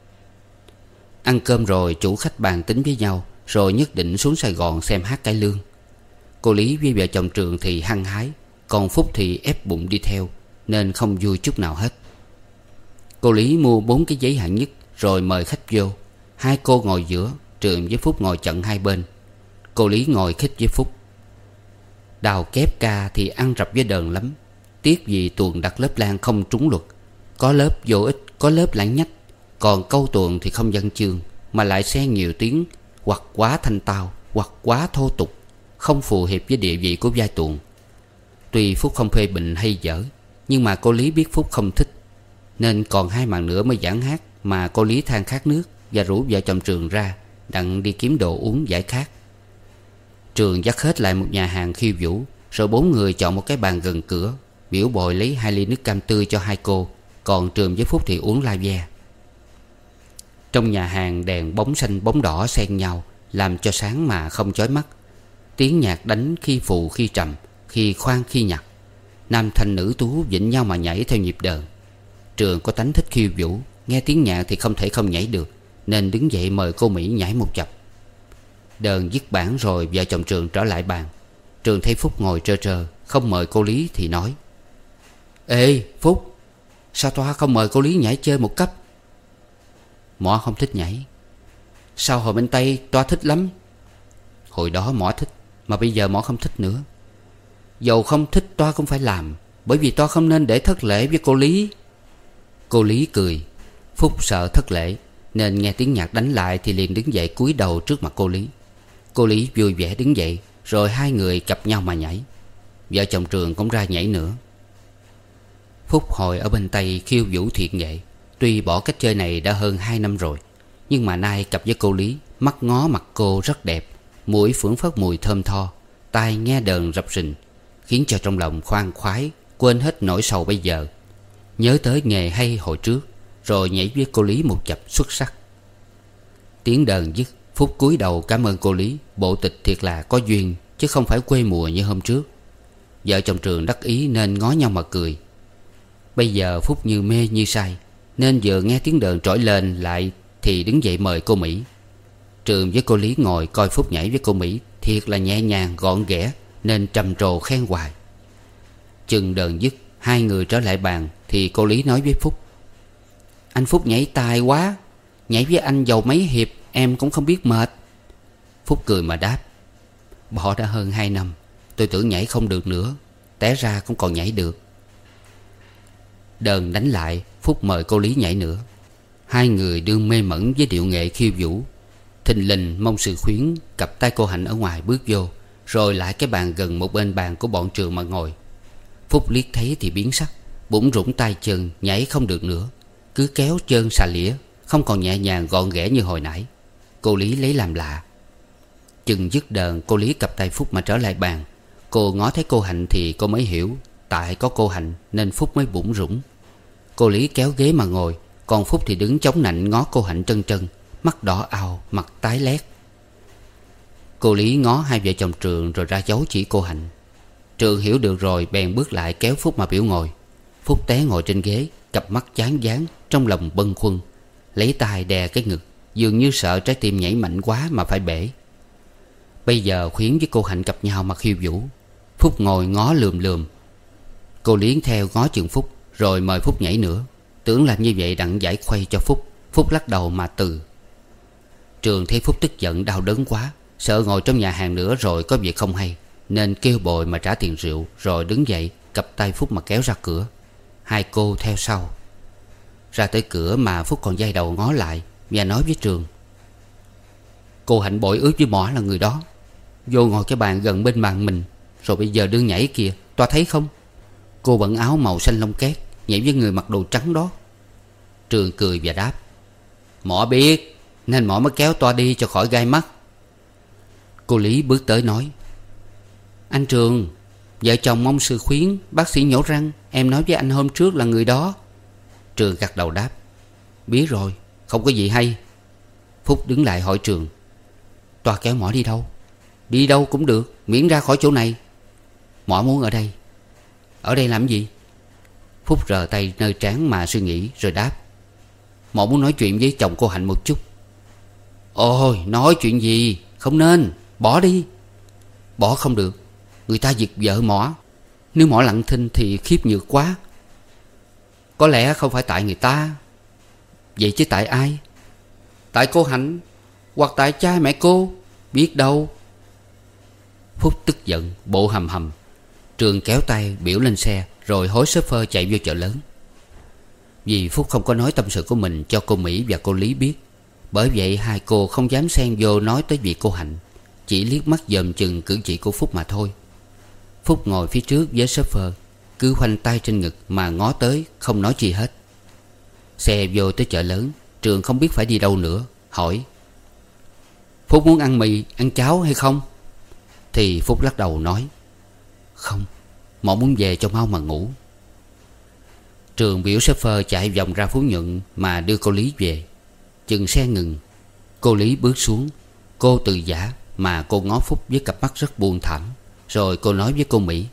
Ăn cơm rồi chủ khách bàn tính với nhau, rồi nhất định xuống Sài Gòn xem hát cải lương. Cô Lý với vợ chồng Trường thì hăng hái, còn Phúc thì ép bụng đi theo, nên không vui chút nào hết. Cô Lý mua bốn cái giấy hạng nhất rồi mời khách vô. Hai cô ngồi giữa, Trường với Phúc ngồi chận hai bên. Cô Lý ngồi khích với Phúc: Đào kép ca thì ăn rập với đờn lắm, tiếc vì tuồng đặt lớp lan không trúng luật. Có lớp vô ích, có lớp lãng nhách. Còn câu tuồng thì không văn chương, mà lại xen nhiều tiếng, hoặc quá thanh tao, hoặc quá thô tục, không phù hợp với địa vị của vai tuồng. Tuy Phúc không phê bình hay dở, nhưng mà cô Lý biết Phúc không thích, nên còn hai màn nữa mới giảng hát, mà cô Lý than khát nước và rủ vợ chồng Trường ra đặng đi kiếm đồ uống giải khát. Trường dắt hết lại một nhà hàng khiêu vũ, rồi bốn người chọn một cái bàn gần cửa, biểu bồi lấy hai ly nước cam tươi cho hai cô, còn Trường với Phúc thì uống la ve. Trong nhà hàng đèn bóng xanh bóng đỏ xen nhau, làm cho sáng mà không chói mắt. Tiếng nhạc đánh khi phù khi trầm, khi khoan khi nhặt. Nam thanh nữ tú vịnh nhau mà nhảy theo nhịp đờn. Trường có tánh thích khiêu vũ, nghe tiếng nhạc thì không thể không nhảy được, nên đứng dậy mời cô Mỹ nhảy một chập. Đờn dứt bản rồi vợ chồng Trường trở lại bàn. Trường thấy Phúc ngồi trơ trơ, không mời cô Lý thì nói: Ê Phúc, sao toa không mời cô Lý nhảy chơi một cấp? Mỏ không thích nhảy. Sao hồi bên Tây toa thích lắm? Hồi đó mỏ thích, mà bây giờ mỏ không thích nữa. Dầu không thích toa cũng phải làm, bởi vì toa không nên để thất lễ với cô Lý. Cô Lý cười. Phúc sợ thất lễ, nên nghe tiếng nhạc đánh lại thì liền đứng dậy cúi đầu trước mặt cô Lý. Cô Lý vui vẻ đứng dậy, rồi hai người cặp nhau mà nhảy. Vợ chồng Trường cũng ra nhảy nữa. Phúc hồi ở bên Tây khiêu vũ thiện nghệ. Tuy bỏ cách chơi này đã hơn hai năm rồi, nhưng mà nay cặp với cô Lý, mắt ngó mặt cô rất đẹp, mũi phưởng phất mùi thơm tho, tai nghe đờn rập rình, khiến cho trong lòng khoan khoái, quên hết nỗi sầu bây giờ. Nhớ tới nghề hay hồi trước, rồi nhảy với cô Lý một chập xuất sắc. Tiếng đờn dứt, Phúc cúi đầu cảm ơn cô Lý. Bộ tịch thiệt là có duyên, chứ không phải quê mùa như hôm trước. Vợ chồng Trường đắc ý nên ngó nhau mà cười. Bây giờ Phúc như mê như say, nên vừa nghe tiếng đờn trỗi lên lại thì đứng dậy mời cô Mỹ. Trường với cô Lý ngồi coi Phúc nhảy với cô Mỹ thiệt là nhẹ nhàng gọn ghẽ, nên trầm trồ khen hoài. Chừng đờn dứt, hai người trở lại bàn thì cô Lý nói với Phúc: Anh Phúc nhảy tài quá, nhảy với anh dầu mấy hiệp em cũng không biết mệt. Phúc cười mà đáp: Bỏ đã hơn hai năm, tôi tưởng nhảy không được nữa, té ra cũng còn nhảy được. Đờn đánh lại, Phúc mời cô Lý nhảy nữa. Hai người đương mê mẩn với điệu nghệ khiêu vũ. Thình lình Mông Sự Khuyến cặp tay cô Hạnh ở ngoài bước vô, rồi lại cái bàn gần một bên bàn của bọn Trường mà ngồi. Phúc liếc thấy thì biến sắc, bủn rủn tay chân nhảy không được nữa, cứ kéo chân xà lĩa, không còn nhẹ nhàng gọn ghẽ như hồi nãy. Cô Lý lấy làm lạ. Chừng dứt đờn, cô Lý cặp tay Phúc mà trở lại bàn. Cô ngó thấy cô Hạnh thì cô mới hiểu, tại có cô Hạnh nên Phúc mới bủn rủn. Cô Lý kéo ghế mà ngồi, còn Phúc thì đứng chống nạnh ngó cô Hạnh trân trân, mắt đỏ ao, mặt tái lét. Cô Lý ngó hai vợ chồng Trường rồi ra dấu chỉ cô Hạnh. Trường hiểu được rồi bèn bước lại kéo Phúc mà biểu ngồi. Phúc té ngồi trên ghế, cặp mắt chán váng, trong lòng bâng khuâng, lấy tay đè cái ngực, dường như sợ trái tim nhảy mạnh quá mà phải bể. Bây giờ Khuyến với cô Hạnh cặp nhau mà khiêu vũ. Phúc ngồi ngó lườm lườm. Cô Lý theo ngó chừng Phúc, rồi mời Phúc nhảy nữa, tưởng làm như vậy đặng giải khuây cho Phúc. Phúc lắc đầu mà từ. Trường thấy Phúc tức giận đau đớn quá, sợ ngồi trong nhà hàng nữa rồi có việc không hay, nên kêu bồi mà trả tiền rượu, rồi đứng dậy cặp tay Phúc mà kéo ra cửa. Hai cô theo sau. Ra tới cửa mà Phúc còn day đầu ngó lại và nói với Trường: Cô Hạnh bội ước với mỏ là người đó, vô ngồi cái bàn gần bên bàn mình, rồi bây giờ đương nhảy kìa, toa thấy không? Cô bận áo màu xanh lông két, nhảy với người mặc đồ trắng đó. Trường cười và đáp: Mỏ biết, nên mỏ mới kéo toa đi cho khỏi gai mắt. Cô Lý bước tới nói: Anh Trường, vợ chồng Mông Sự Khuyến, bác sĩ nhổ răng, em nói với anh hôm trước là người đó. Trường gật đầu đáp: Biết rồi, không có gì hay. Phúc đứng lại hỏi Trường: Toa kéo Mỏ đi đâu? Đi đâu cũng được, miễn ra khỏi chỗ này. Mỏ muốn ở đây. Ở đây làm gì? Phúc rờ tay nơi trán mà suy nghĩ rồi đáp: Mỏ muốn nói chuyện với chồng cô Hạnh một chút. Ôi, nói chuyện gì? Không nên, bỏ đi. Bỏ không được, người ta giật vợ Mỏ. Nếu Mỏ lặng thinh thì khiếp nhược quá. Có lẽ không phải tại người ta. Vậy chứ tại ai? Tại cô Hạnh, hoặc tại cha mẹ cô, biết đâu. Phúc tức giận, bộ hầm hầm. Trường kéo tay biểu lên xe, rồi hối shopper chạy vô chợ lớn. Vì Phúc không có nói tâm sự của mình cho cô Mỹ và cô Lý biết, bởi vậy hai cô không dám xen vô nói tới việc cô Hạnh, chỉ liếc mắt dòm chừng cử chỉ của Phúc mà thôi. Phúc ngồi phía trước với shopper, cứ khoanh tay trên ngực mà ngó tới, không nói chi hết. Xe vô tới chợ lớn. Trường không biết phải đi đâu nữa, hỏi: Phúc muốn ăn mì, ăn cháo hay không? Thì Phúc lắc đầu nói: Không, Mỏ muốn về cho mau mà ngủ. Trường biểu shopper chạy vòng ra Phú Nhuận mà đưa cô Lý về. Chừng xe ngừng, cô Lý bước xuống. Cô từ giả mà cô ngó Phúc với cặp mắt rất buồn thảm. Rồi cô nói với cô Mỹ: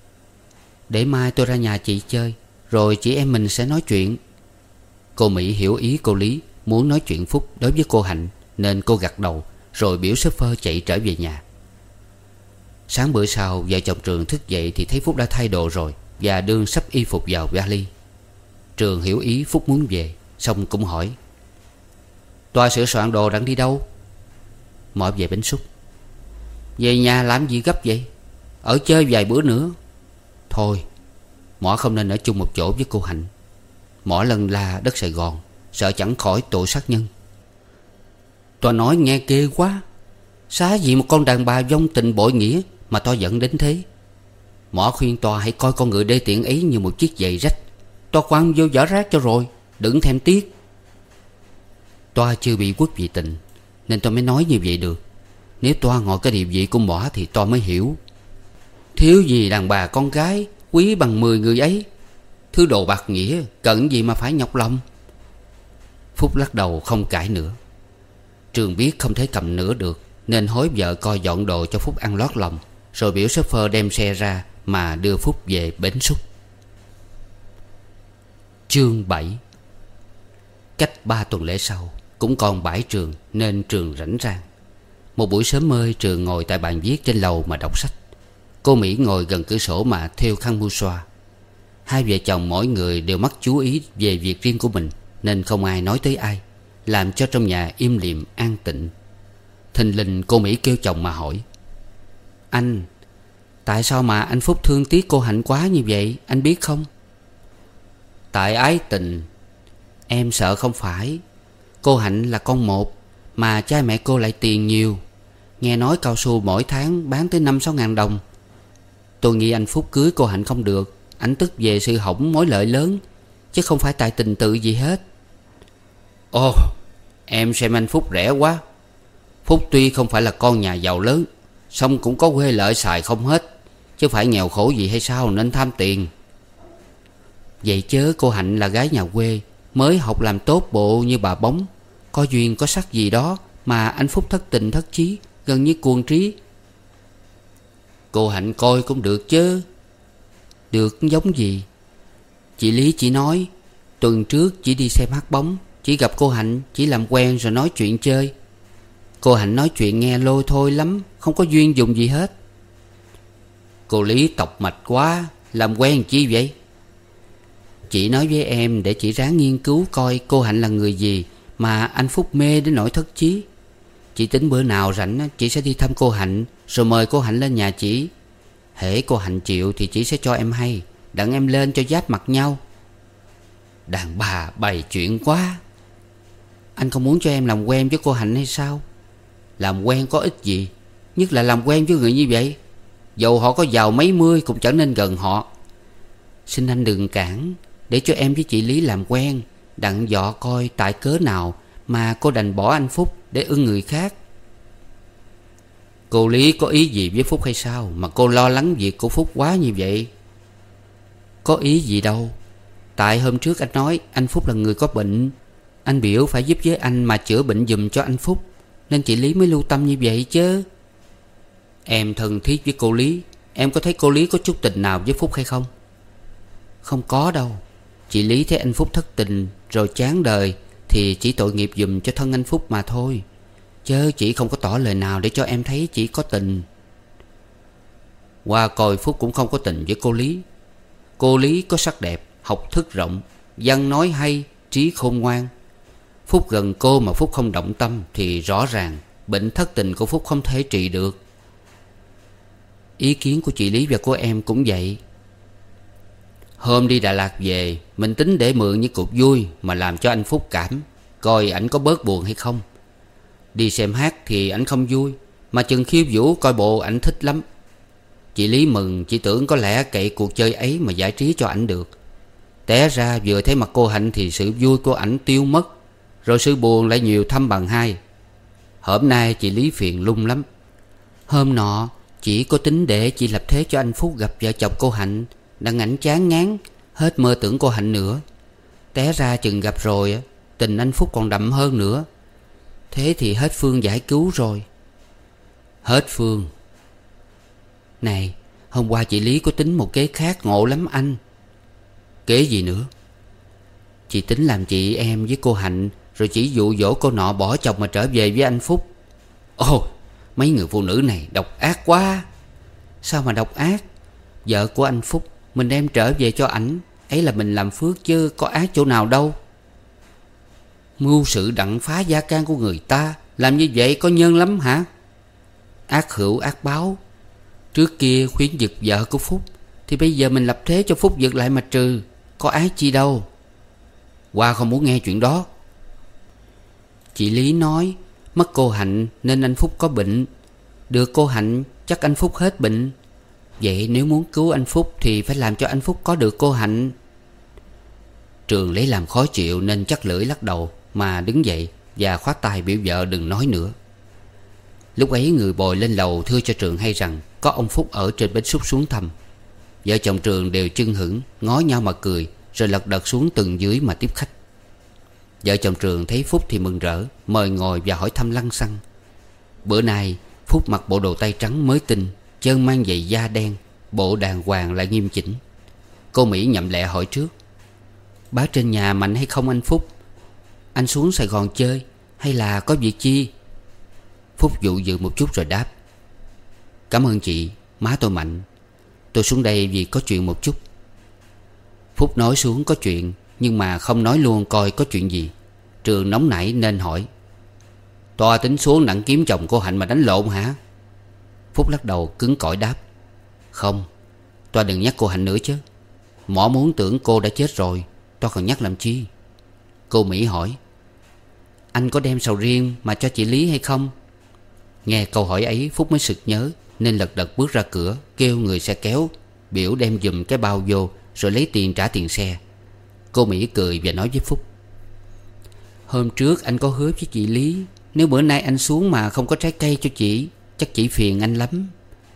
Để mai tôi ra nhà chị chơi, rồi chị em mình sẽ nói chuyện. Cô Mỹ hiểu ý cô Lý muốn nói chuyện Phúc đối với cô Hạnh, nên cô gật đầu, rồi biểu shopper chạy trở về nhà. Sáng bữa sau, vợ chồng Trường thức dậy thì thấy Phúc đã thay đồ rồi và đương sắp y phục vào vali. Trường hiểu ý Phúc muốn về, xong cũng hỏi: Toa sửa soạn đồ đặng đi đâu? Mỏ về Bến Xúc. Về nhà làm gì gấp vậy? Ở chơi vài bữa nữa. Thôi, Mỏ không nên ở chung một chỗ với cô Hạnh. Mỏ lân la đất Sài Gòn, sợ chẳng khỏi tội sát nhân. Toa nói nghe ghê quá. Xá gì một con đàn bà vong tình bội nghĩa mà Toa giận đến thế. Mỏ khuyên Toa hãy coi con người đê tiện ấy như một chiếc giày rách. Toa quăng vô giỏ rác cho rồi, đừng thèm tiếc. Toa chưa bị quất vì tình, nên Toa mới nói như vậy được. Nếu Toa ngồi cái địa vị của Mỏ thì Toa mới hiểu. Thiếu gì đàn bà con gái quý bằng mười người ấy. Thứ đồ bạc nghĩa, cần gì mà phải nhọc lòng. Phúc lắc đầu không cãi nữa. Trường biết không thể cầm nữa được, nên hối vợ coi dọn đồ cho Phúc ăn lót lòng, rồi biểu shopper đem xe ra mà đưa Phúc về Bến Xúc. Chương bảy. Cách ba tuần lễ sau, cũng còn bãi Trường nên Trường rảnh rang. Một buổi sớm mơi, Trường ngồi tại bàn viết trên lầu mà đọc sách. Cô Mỹ ngồi gần cửa sổ mà thêu khăn mu xoa. Hai vợ chồng mỗi người đều mắc chú ý về việc riêng của mình, nên không ai nói tới ai, làm cho trong nhà im lìm an tịnh. Thình lình cô Mỹ kêu chồng mà hỏi: Anh, tại sao mà anh Phúc thương tiếc cô Hạnh quá như vậy, anh biết không? Tại ái tình. Em sợ không phải. Cô Hạnh là con một, mà cha mẹ cô lại tiền nhiều. Nghe nói cao su mỗi tháng bán tới năm sáu ngàn đồng. Tôi nghĩ anh Phúc cưới cô Hạnh không được, anh tức về sự hỏng mối lợi lớn, chứ không phải tại tình tự gì hết. Ồ, em xem anh Phúc rẻ quá. Phúc tuy không phải là con nhà giàu lớn, song cũng có quê lợi xài không hết, chứ phải nghèo khổ gì hay sao nên tham tiền. Vậy chớ cô Hạnh là gái nhà quê, mới học làm tốt bộ như bà bóng, có duyên có sắc gì đó mà anh Phúc thất tình thất chí, gần như cuồng trí. Cô Hạnh coi cũng được chứ. Được giống gì? Chị Lý chỉ nói tuần trước chỉ đi xem hát bóng, chỉ gặp cô Hạnh, chỉ làm quen rồi nói chuyện chơi. Cô Hạnh nói chuyện nghe lôi thôi lắm, không có duyên dùng gì hết. Cô Lý tọc mạch quá, làm quen chi vậy? Chị nói với em để chị ráng nghiên cứu coi cô Hạnh là người gì mà anh Phúc mê đến nỗi thất chí. Chị tính bữa nào rảnh chị sẽ đi thăm cô Hạnh, rồi mời cô Hạnh lên nhà chị. Hễ cô Hạnh chịu thì chị sẽ cho em hay, đặng em lên cho giáp mặt nhau. Đàn bà bày chuyện quá. Anh không muốn cho em làm quen với cô Hạnh hay sao? Làm quen có ích gì, nhất là làm quen với người như vậy. Dầu họ có giàu mấy mươi cũng chẳng nên gần họ. Xin anh đừng cản, để cho em với chị Lý làm quen, đặng dọ coi tại cớ nào mà cô đành bỏ anh Phúc để ưng người khác. Cô Lý có ý gì với Phúc hay sao mà cô lo lắng việc của Phúc quá như vậy? Có ý gì đâu. Tại hôm trước anh nói anh Phúc là người có bệnh. Anh biểu phải giúp với anh mà chữa bệnh giùm cho anh Phúc, nên chị Lý mới lưu tâm như vậy chứ. Em thân thiết với cô Lý, em có thấy cô Lý có chút tình nào với Phúc hay không? Không có đâu. Chị Lý thấy anh Phúc thất tình rồi chán đời thì chỉ tội nghiệp giùm cho thân anh Phúc mà thôi, chớ chị không có tỏ lời nào để cho em thấy chị có tình. Qua coi Phúc cũng không có tình với cô Lý. Cô Lý có sắc đẹp, học thức rộng, văn nói hay, trí khôn ngoan. Phúc gần cô mà Phúc không động tâm thì rõ ràng bệnh thất tình của Phúc không thể trị được. Ý kiến của chị Lý và của em cũng vậy. Hôm đi Đà Lạt về, mình tính để mượn những cuộc vui mà làm cho anh Phúc cảm, coi ảnh có bớt buồn hay không. Đi xem hát thì ảnh không vui, mà chừng khiêu vũ coi bộ ảnh thích lắm. Chị Lý mừng, chị tưởng có lẽ cậy cuộc chơi ấy mà giải trí cho ảnh được. Té ra vừa thấy mặt cô Hạnh thì sự vui của ảnh tiêu mất, rồi sự buồn lại nhiều thâm bằng hai. Hôm nay chị Lý phiền lung lắm. Hôm nọ chị có tính để chị lập thế cho anh Phúc gặp vợ chồng cô Hạnh, đặng ảnh chán ngán, hết mơ tưởng cô Hạnh nữa. Té ra chừng gặp rồi tình anh Phúc còn đậm hơn nữa. Thế thì hết phương giải cứu rồi. Hết phương. Này, hôm qua chị Lý có tính một kế khác ngộ lắm anh. Kế gì nữa? Chị tính làm chị em với cô Hạnh, rồi chỉ dụ dỗ cô nọ bỏ chồng mà trở về với anh Phúc. Ồ, mấy người phụ nữ này độc ác quá. Sao mà độc ác? Vợ của anh Phúc mình đem trở về cho ảnh, ấy là mình làm phước chứ có ác chỗ nào đâu. Mưu sự đặng phá gia can của người ta, làm như vậy có nhân lắm hả? Ác hữu ác báo. Trước kia khuyến giật vợ của Phúc, thì bây giờ mình lập thế cho Phúc giật lại mà trừ, có ác chi đâu. Hoa không muốn nghe chuyện đó. Chị Lý nói mất cô Hạnh nên anh Phúc có bệnh. Được cô Hạnh chắc anh Phúc hết bệnh. Vậy nếu muốn cứu anh Phúc thì phải làm cho anh Phúc có được cô Hạnh. Trường lấy làm khó chịu nên chắc lưỡi lắc đầu, mà đứng dậy và khoát tay biểu vợ đừng nói nữa. Lúc ấy người bồi lên lầu thưa cho Trường hay rằng có ông Phúc ở trên bến xúc xuống thăm. Vợ chồng Trường đều chưng hửng, ngó nhau mà cười, rồi lật đật xuống tầng dưới mà tiếp khách. Vợ chồng Trường thấy Phúc thì mừng rỡ, mời ngồi và hỏi thăm lăng xăng. Bữa nay Phúc mặc bộ đồ tây trắng mới tinh, chân mang giày da đen, bộ đàng hoàng lại nghiêm chỉnh. Cô Mỹ nhậm lẹ hỏi trước: Bác trên nhà mạnh hay không anh Phúc? Anh xuống Sài Gòn chơi hay là có việc chi? Phúc dụ dự một chút rồi đáp: Cảm ơn chị, má tôi mạnh. Tôi xuống đây vì có chuyện một chút. Phúc nói xuống có chuyện, nhưng mà không nói luôn coi có chuyện gì. Trường nóng nảy nên hỏi: Toa tính xuống nặng kiếm chồng cô Hạnh mà đánh lộn hả? Phúc lắc đầu cứng cỏi đáp: Không, Toa đừng nhắc cô Hạnh nữa chứ. Mỏ muốn tưởng cô đã chết rồi, Toa còn nhắc làm chi? Cô Mỹ hỏi: Anh có đem sầu riêng mà cho chị Lý hay không? Nghe câu hỏi ấy Phúc mới sực nhớ, nên lật đật bước ra cửa, kêu người xe kéo biểu đem giùm cái bao vô, rồi lấy tiền trả tiền xe. Cô Mỹ cười và nói với Phúc: Hôm trước anh có hứa với chị Lý, nếu bữa nay anh xuống mà không có trái cây cho chị, chắc chị phiền anh lắm.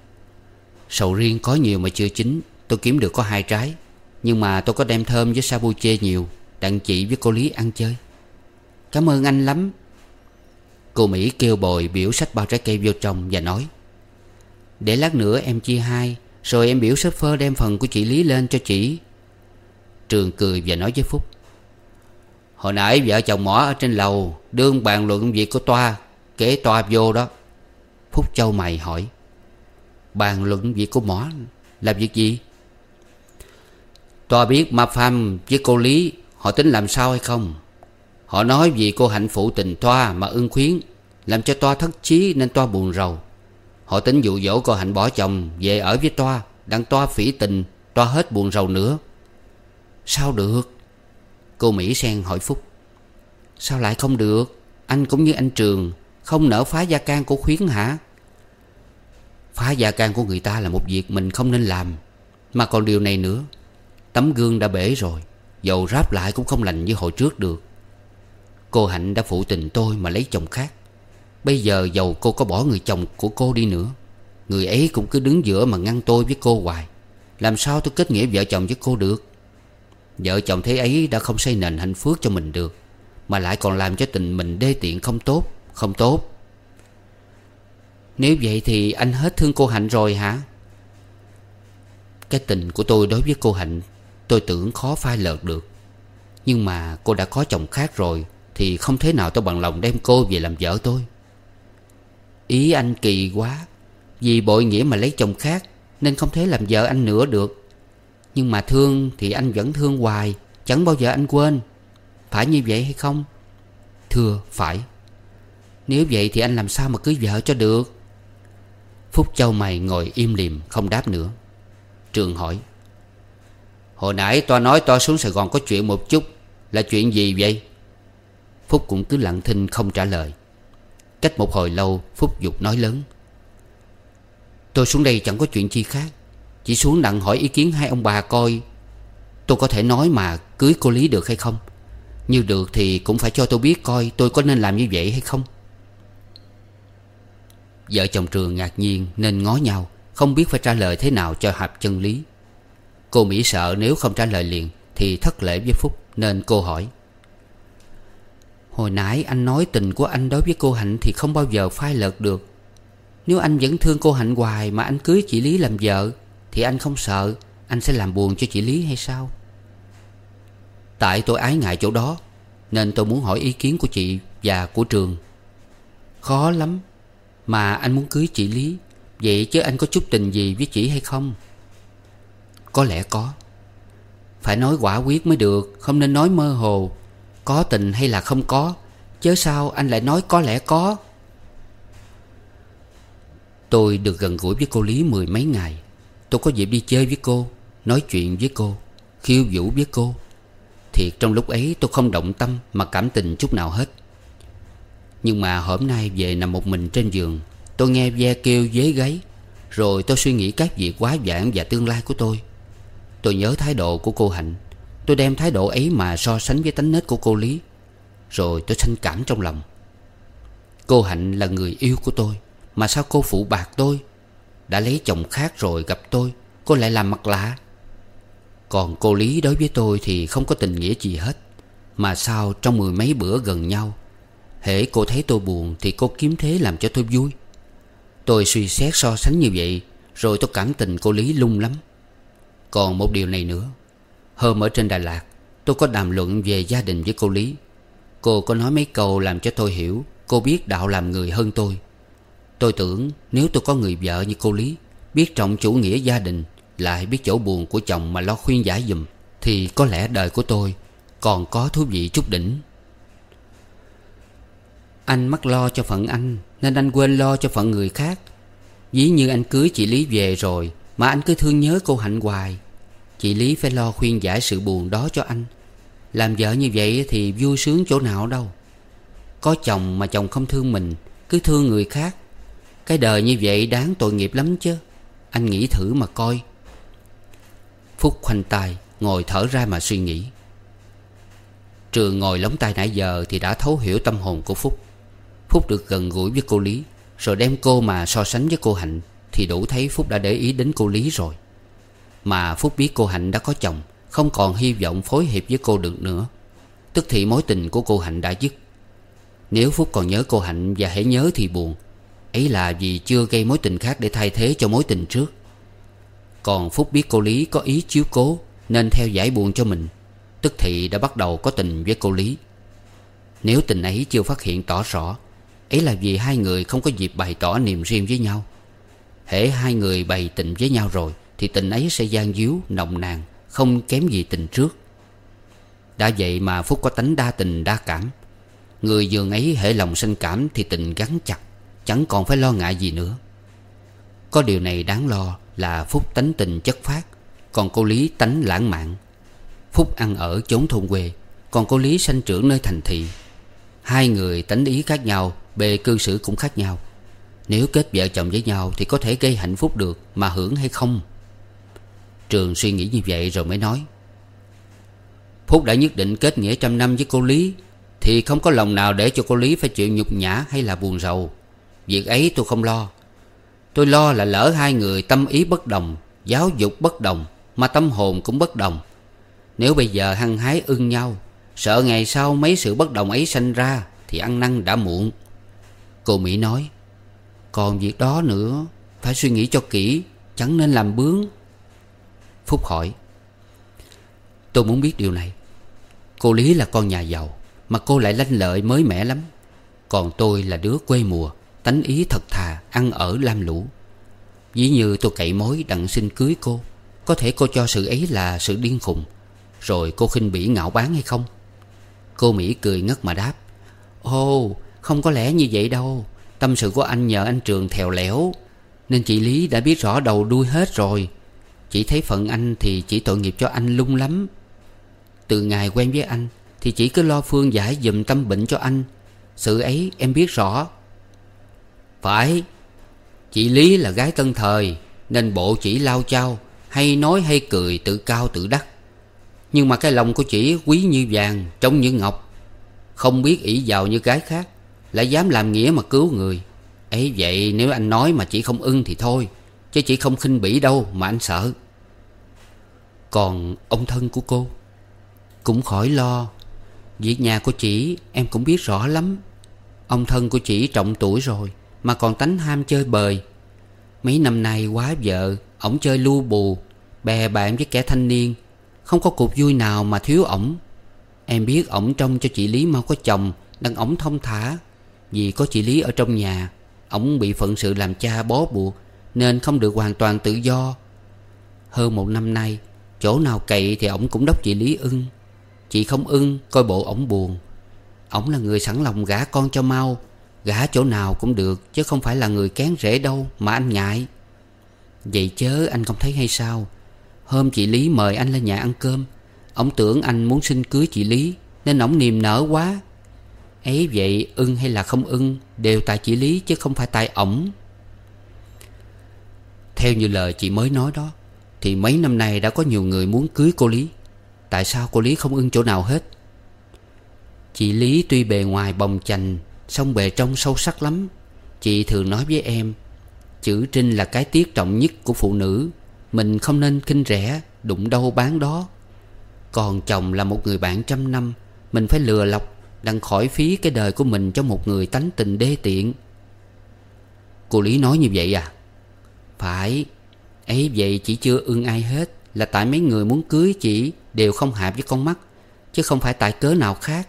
Sầu riêng có nhiều mà chưa chín, tôi kiếm được có hai trái. Nhưng mà tôi có đem thơm với sabuche nhiều, đặng chị với cô Lý ăn chơi. Cảm ơn anh lắm. Cô Mỹ kêu bồi biểu xách bao trái cây vô trong và nói: Để lát nữa em chia hai, rồi em biểu shopper đem phần của chị Lý lên cho chị. Trường cười và nói với Phúc: Hồi nãy vợ chồng mỏ ở trên lầu đương bàn luận việc của Toa, kể Toa vô đó. Phúc chau mày hỏi: Bàn luận việc của mỏ là việc gì? Toa biết Ma Pham với cô Lý họ tính làm sao hay không? Họ nói vì cô Hạnh phụ tình Toa mà ưng khuyến, làm cho Toa thất chí nên Toa buồn rầu. Họ tính dụ dỗ cô Hạnh bỏ chồng về ở với Toa, đặng Toa phỉ tình, Toa hết buồn rầu nữa. Sao được? Cô Mỹ Sen hỏi Phúc: Sao lại không được? Anh cũng như anh Trường không nỡ phá gia can của Khuyến hả? Phá gia can của người ta là một việc mình không nên làm. Mà còn điều này nữa, tấm gương đã bể rồi, dầu ráp lại cũng không lành như hồi trước được. Cô Hạnh đã phụ tình tôi mà lấy chồng khác. Bây giờ dầu cô có bỏ người chồng của cô đi nữa, người ấy cũng cứ đứng giữa mà ngăn tôi với cô hoài. Làm sao tôi kết nghĩa vợ chồng với cô được? Vợ chồng thế ấy đã không xây nền hạnh phúc cho mình được, mà lại còn làm cho tình mình đê tiện không tốt. Không tốt. Nếu vậy thì anh hết thương cô Hạnh rồi hả? Cái tình của tôi đối với cô Hạnh tôi tưởng khó phai lợt được. Nhưng mà cô đã có chồng khác rồi thì không thế nào tôi bằng lòng đem cô về làm vợ tôi. Ý anh kỳ quá. Vì bội nghĩa mà lấy chồng khác nên không thể làm vợ anh nữa được. Nhưng mà thương thì anh vẫn thương hoài, chẳng bao giờ anh quên. Phải như vậy hay không? Thưa phải. Nếu vậy thì anh làm sao mà cưới vợ cho được? Phúc chau mày ngồi im lìm không đáp nữa. Trường hỏi: Hồi nãy toa nói toa xuống Sài Gòn có chuyện một chút. Là chuyện gì vậy? Phúc cũng cứ lặng thinh không trả lời. Cách một hồi lâu Phúc giục nói lớn: Tôi xuống đây chẳng có chuyện chi khác. Chỉ xuống đặng hỏi ý kiến hai ông bà coi tôi có thể nói mà cưới cô Lý được hay không. Như được thì cũng phải cho tôi biết coi tôi có nên làm như vậy hay không. Vợ chồng Trường ngạc nhiên nên ngó nhau, không biết phải trả lời thế nào cho hợp chân lý. Cô Mỹ sợ nếu không trả lời liền thì thất lễ với Phúc, nên cô hỏi: Hồi nãy anh nói tình của anh đối với cô Hạnh thì không bao giờ phai lợt được. Nếu anh vẫn thương cô Hạnh hoài mà anh cưới chị Lý làm vợ thì anh không sợ anh sẽ làm buồn cho chị Lý hay sao? Tại tôi ái ngại chỗ đó nên tôi muốn hỏi ý kiến của chị và của Trường. Khó lắm. Mà anh muốn cưới chị Lý, vậy chứ anh có chút tình gì với chị hay không? Có lẽ có. Phải nói quả quyết mới được, không nên nói mơ hồ. Có tình hay là không có, chớ sao anh lại nói có lẽ có. Tôi được gần gũi với cô Lý mười mấy ngày. Tôi có dịp đi chơi với cô, nói chuyện với cô, khiêu vũ với cô. Thiệt trong lúc ấy tôi không động tâm mà cảm tình chút nào hết. Nhưng mà hôm nay về nằm một mình trên giường, tôi nghe ve kêu dế gáy. Rồi tôi suy nghĩ các việc quá vãng và tương lai của tôi. Tôi nhớ thái độ của cô Hạnh. Tôi đem thái độ ấy mà so sánh với tánh nết của cô Lý. Rồi tôi sanh cảm trong lòng. Cô Hạnh là người yêu của tôi, mà sao cô phụ bạc tôi? Đã lấy chồng khác rồi gặp tôi, cô lại làm mặt lạ. Còn cô Lý đối với tôi thì không có tình nghĩa gì hết. Mà sao trong mười mấy bữa gần nhau, hễ cô thấy tôi buồn thì cô kiếm thế làm cho tôi vui. Tôi suy xét so sánh như vậy, rồi tôi cảm tình cô Lý lung lắm. Còn một điều này nữa. Hôm ở trên Đà Lạt, tôi có đàm luận về gia đình với cô Lý. Cô có nói mấy câu làm cho tôi hiểu cô biết đạo làm người hơn tôi. Tôi tưởng nếu tôi có người vợ như cô Lý, biết trọng chủ nghĩa gia đình, lại biết chỗ buồn của chồng mà lo khuyên giải giùm, thì có lẽ đời của tôi còn có thú vị chút đỉnh. Anh mắc lo cho phận anh nên anh quên lo cho phận người khác. Ví như anh cưới chị Lý về rồi mà anh cứ thương nhớ cô Hạnh hoài, chị Lý phải lo khuyên giải sự buồn đó cho anh. Làm vợ như vậy thì vui sướng chỗ nào đâu. Có chồng mà chồng không thương mình, cứ thương người khác. Cái đời như vậy đáng tội nghiệp lắm chứ. Anh nghĩ thử mà coi. Phúc khoanh tay ngồi thở ra mà suy nghĩ. Trường ngồi lóng tay nãy giờ thì đã thấu hiểu tâm hồn của Phúc. Phúc được gần gũi với cô Lý, rồi đem cô mà so sánh với cô Hạnh, thì đủ thấy Phúc đã để ý đến cô Lý rồi. Mà Phúc biết cô Hạnh đã có chồng, không còn hy vọng phối hợp với cô được nữa. Tức thì mối tình của cô Hạnh đã dứt. Nếu Phúc còn nhớ cô Hạnh và hễ nhớ thì buồn, ấy là vì chưa gây mối tình khác để thay thế cho mối tình trước. Còn Phúc biết cô Lý có ý chiếu cố nên theo giải buồn cho mình, tức thì đã bắt đầu có tình với cô Lý. Nếu tình ấy chưa phát hiện tỏ rõ, ấy là vì hai người không có dịp bày tỏ niềm riêng với nhau. Hễ hai người bày tình với nhau rồi thì tình ấy sẽ gian díu, nồng nàn, không kém gì tình trước. Đã vậy mà Phúc có tánh đa tình đa cảm. Người giường ấy hễ lòng sanh cảm thì tình gắn chặt, chẳng còn phải lo ngại gì nữa. Có điều này đáng lo là Phúc tánh tình chất phác, còn cô Lý tánh lãng mạn. Phúc ăn ở chốn thôn quê, còn cô Lý sanh trưởng nơi thành thị. Hai người tánh ý khác nhau, bề cư xử cũng khác nhau. Nếu kết vợ chồng với nhau thì có thể gây hạnh phúc được, mà hưởng hay không? Trường suy nghĩ như vậy rồi mới nói: Phúc đã nhất định kết nghĩa trăm năm với cô Lý thì không có lòng nào để cho cô Lý phải chịu nhục nhã hay là buồn rầu. Việc ấy tôi không lo. Tôi lo là lỡ hai người tâm ý bất đồng, giáo dục bất đồng, mà tâm hồn cũng bất đồng. Nếu bây giờ hăng hái ưng nhau, Sợ ngày sau mấy sự bất đồng ấy sanh ra thì ăn năn đã muộn. Cô Mỹ nói: Còn việc đó nữa, phải suy nghĩ cho kỹ, chẳng nên làm bướng. Phúc hỏi: Tôi muốn biết điều này. Cô Lý là con nhà giàu, mà cô lại lanh lợi mới mẻ lắm. Còn tôi là đứa quê mùa, tánh ý thật thà, ăn ở lam lũ. Ví như tôi cậy mối đặng xin cưới cô, có thể cô cho sự ấy là sự điên khùng, rồi cô khinh bỉ ngạo báng hay không? Cô Mỹ cười ngất mà đáp: Ồ, không có lẽ như vậy đâu. Tâm sự của anh nhờ anh Trường thèo lẻo, nên chị Lý đã biết rõ đầu đuôi hết rồi. Chị thấy phận anh thì chỉ tội nghiệp cho anh lung lắm. Từ ngày quen với anh thì chỉ cứ lo phương giải giùm tâm bệnh cho anh. Sự ấy em biết rõ. Phải, chị Lý là gái tân thời, nên bộ chỉ lao chao, hay nói hay cười, tự cao tự đắc. Nhưng mà cái lòng của chị quý như vàng, trông như ngọc. Không biết ỷ vào như gái khác, lại dám làm nghĩa mà cứu người. Ấy vậy nếu anh nói mà chị không ưng thì thôi, chứ chị không khinh bỉ đâu mà anh sợ. Còn ông thân của cô? Cũng khỏi lo. Việc nhà của chị em cũng biết rõ lắm. Ông thân của chị trọng tuổi rồi, mà còn tánh ham chơi bời. Mấy năm nay quá vợ, ổng chơi lu bù, bè bạn với kẻ thanh niên. Không có cuộc vui nào mà thiếu ổng. Em biết ổng trông cho chị Lý mau có chồng, đặng ổng thông thả. Vì có chị Lý ở trong nhà, ổng bị phận sự làm cha bó buộc, nên không được hoàn toàn tự do. Hơn một năm nay, chỗ nào cậy thì ổng cũng đốc chị Lý ưng. Chị không ưng, coi bộ ổng buồn. Ổng là người sẵn lòng gả con cho mau, gả chỗ nào cũng được, chứ không phải là người kén rễ đâu mà anh ngại. Vậy chớ anh không thấy hay sao? Hôm chị Lý mời anh lên nhà ăn cơm, ổng tưởng anh muốn xin cưới chị Lý, nên ổng niềm nở quá. Ấy vậy ưng hay là không ưng đều tại chị Lý, chứ không phải tại ổng. Theo như lời chị mới nói đó, thì mấy năm nay đã có nhiều người muốn cưới cô Lý. Tại sao cô Lý không ưng chỗ nào hết? Chị Lý tuy bề ngoài bồng chành, song bề trong sâu sắc lắm. Chị thường nói với em, chữ trinh là cái tiếc trọng nhất của phụ nữ. Mình không nên khinh rẻ, đụng đâu bán đó. Còn chồng là một người bạn trăm năm, mình phải lừa lọc, đặng khỏi phí cái đời của mình cho một người tánh tình đê tiện. Cô Lý nói như vậy à? Phải. Ấy vậy chị chưa ưng ai hết, là tại mấy người muốn cưới chị đều không hạp với con mắt, chứ không phải tại cớ nào khác.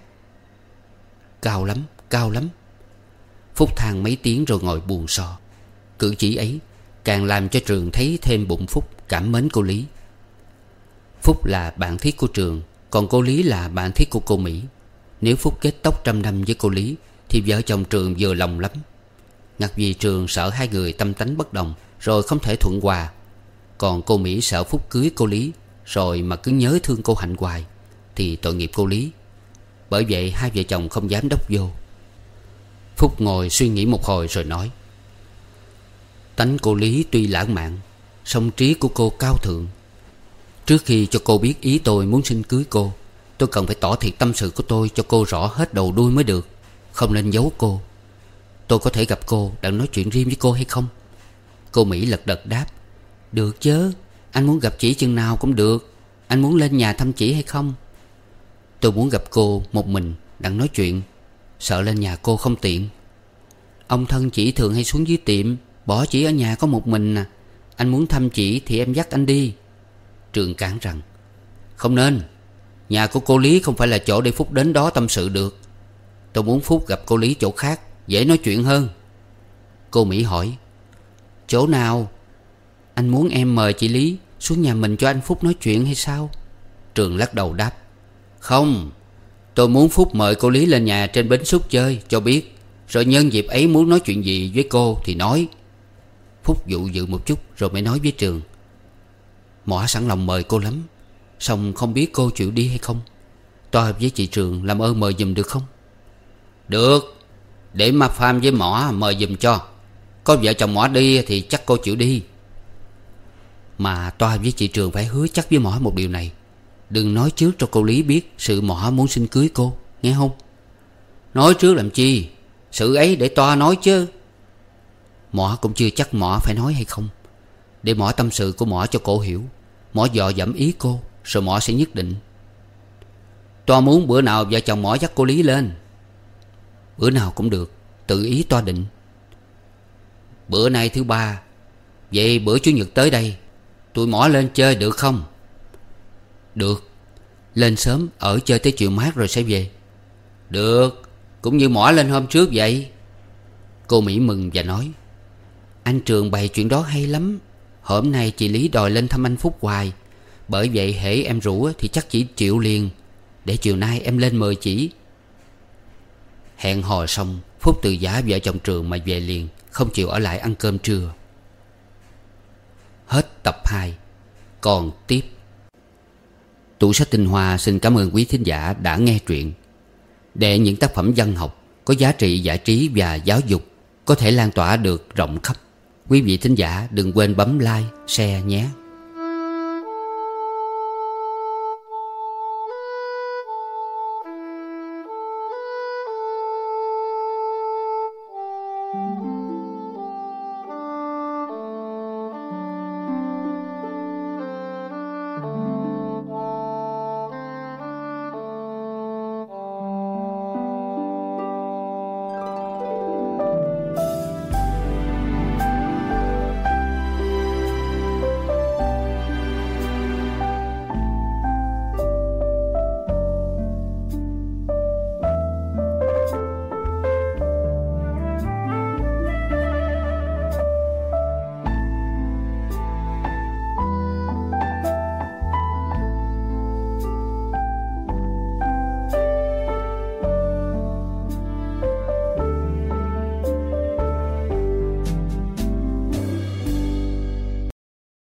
Cao lắm, cao lắm. Phúc than mấy tiếng rồi ngồi buồn so. Cử chỉ ấy càng làm cho Trường thấy thêm bụng Phúc cảm mến cô Lý. Phúc là bạn thiết của Trường, còn cô Lý là bạn thiết của cô Mỹ. Nếu Phúc kết tóc trăm năm với cô Lý thì vợ chồng Trường vừa lòng lắm. Ngặt vì Trường sợ hai người tâm tánh bất đồng, rồi không thể thuận hòa. Còn cô Mỹ sợ Phúc cưới cô Lý, rồi mà cứ nhớ thương cô Hạnh hoài, thì tội nghiệp cô Lý. Bởi vậy hai vợ chồng không dám đốc vô. Phúc ngồi suy nghĩ một hồi rồi nói: Tánh cô Lý tuy lãng mạn, song trí của cô cao thượng. Trước khi cho cô biết ý tôi muốn xin cưới cô, tôi cần phải tỏ thiệt tâm sự của tôi cho cô rõ hết đầu đuôi mới được. Không nên giấu cô. Tôi có thể gặp cô đặng nói chuyện riêng với cô hay không? Cô Mỹ lật đật đáp: Được chớ. Anh muốn gặp chị chừng nào cũng được. Anh muốn lên nhà thăm chị hay không? Tôi muốn gặp cô một mình đặng nói chuyện, sợ lên nhà cô không tiện. Ông thân chị thường hay xuống dưới tiệm, bỏ chị ở nhà có một mình à. Anh muốn thăm chị thì em dắt anh đi. Trường cản rằng: Không nên. Nhà của cô Lý không phải là chỗ để Phúc đến đó tâm sự được. Tôi muốn Phúc gặp cô Lý chỗ khác, dễ nói chuyện hơn. Cô Mỹ hỏi: Chỗ nào? Anh muốn em mời chị Lý xuống nhà mình cho anh Phúc nói chuyện hay sao? Trường lắc đầu đáp: Không. Tôi muốn Phúc mời cô Lý lên nhà trên bến Xúc chơi cho biết, rồi nhân dịp ấy muốn nói chuyện gì với cô thì nói. Phúc dụ dự một chút rồi mới nói với Trường: Mỏ sẵn lòng mời cô lắm, song không biết cô chịu đi hay không. Tôi với chị Trường làm ơn mời giùm được không? Được. Để mà Pham với Mỏ mời giùm cho. Có vợ chồng Mỏ đi thì chắc cô chịu đi. Mà tôi với chị Trường phải hứa chắc với Mỏ một điều này: đừng nói trước cho cô Lý biết sự Mỏ muốn xin cưới cô, nghe không? Nói trước làm chi? Sự ấy để toa nói chứ. Mỏ cũng chưa chắc Mỏ phải nói hay không. Để Mỏ tâm sự của Mỏ cho cô hiểu, Mỏ dò dẫm ý cô, rồi Mỏ sẽ nhất định. Toa muốn bữa nào vợ chồng mỏ dắt cô Lý lên? Bữa nào cũng được, tự ý Toa định. Bữa nay thứ ba, vậy bữa chủ nhật tới đây tụi mỏ lên chơi được không? Được. Lên sớm ở chơi tới chiều mát rồi sẽ về. Được. Cũng như mỏ lên hôm trước vậy. Cô Mỹ mừng và nói: Anh Trường bày chuyện đó hay lắm. Hôm nay chị Lý đòi lên thăm anh Phúc hoài. Bởi vậy hễ em rủ thì chắc chị chịu liền. Để chiều nay em lên mời chị. Hẹn hò xong, Phúc từ giả vợ chồng Trường mà về liền, không chịu ở lại ăn cơm trưa. Hết tập hai. Còn tiếp. Tủ sách Tinh Hoa xin cảm ơn quý thính giả đã nghe truyện. Để những tác phẩm văn học có giá trị giải trí và giáo dục có thể lan tỏa được rộng khắp, quý vị thính giả đừng quên bấm like, share nhé.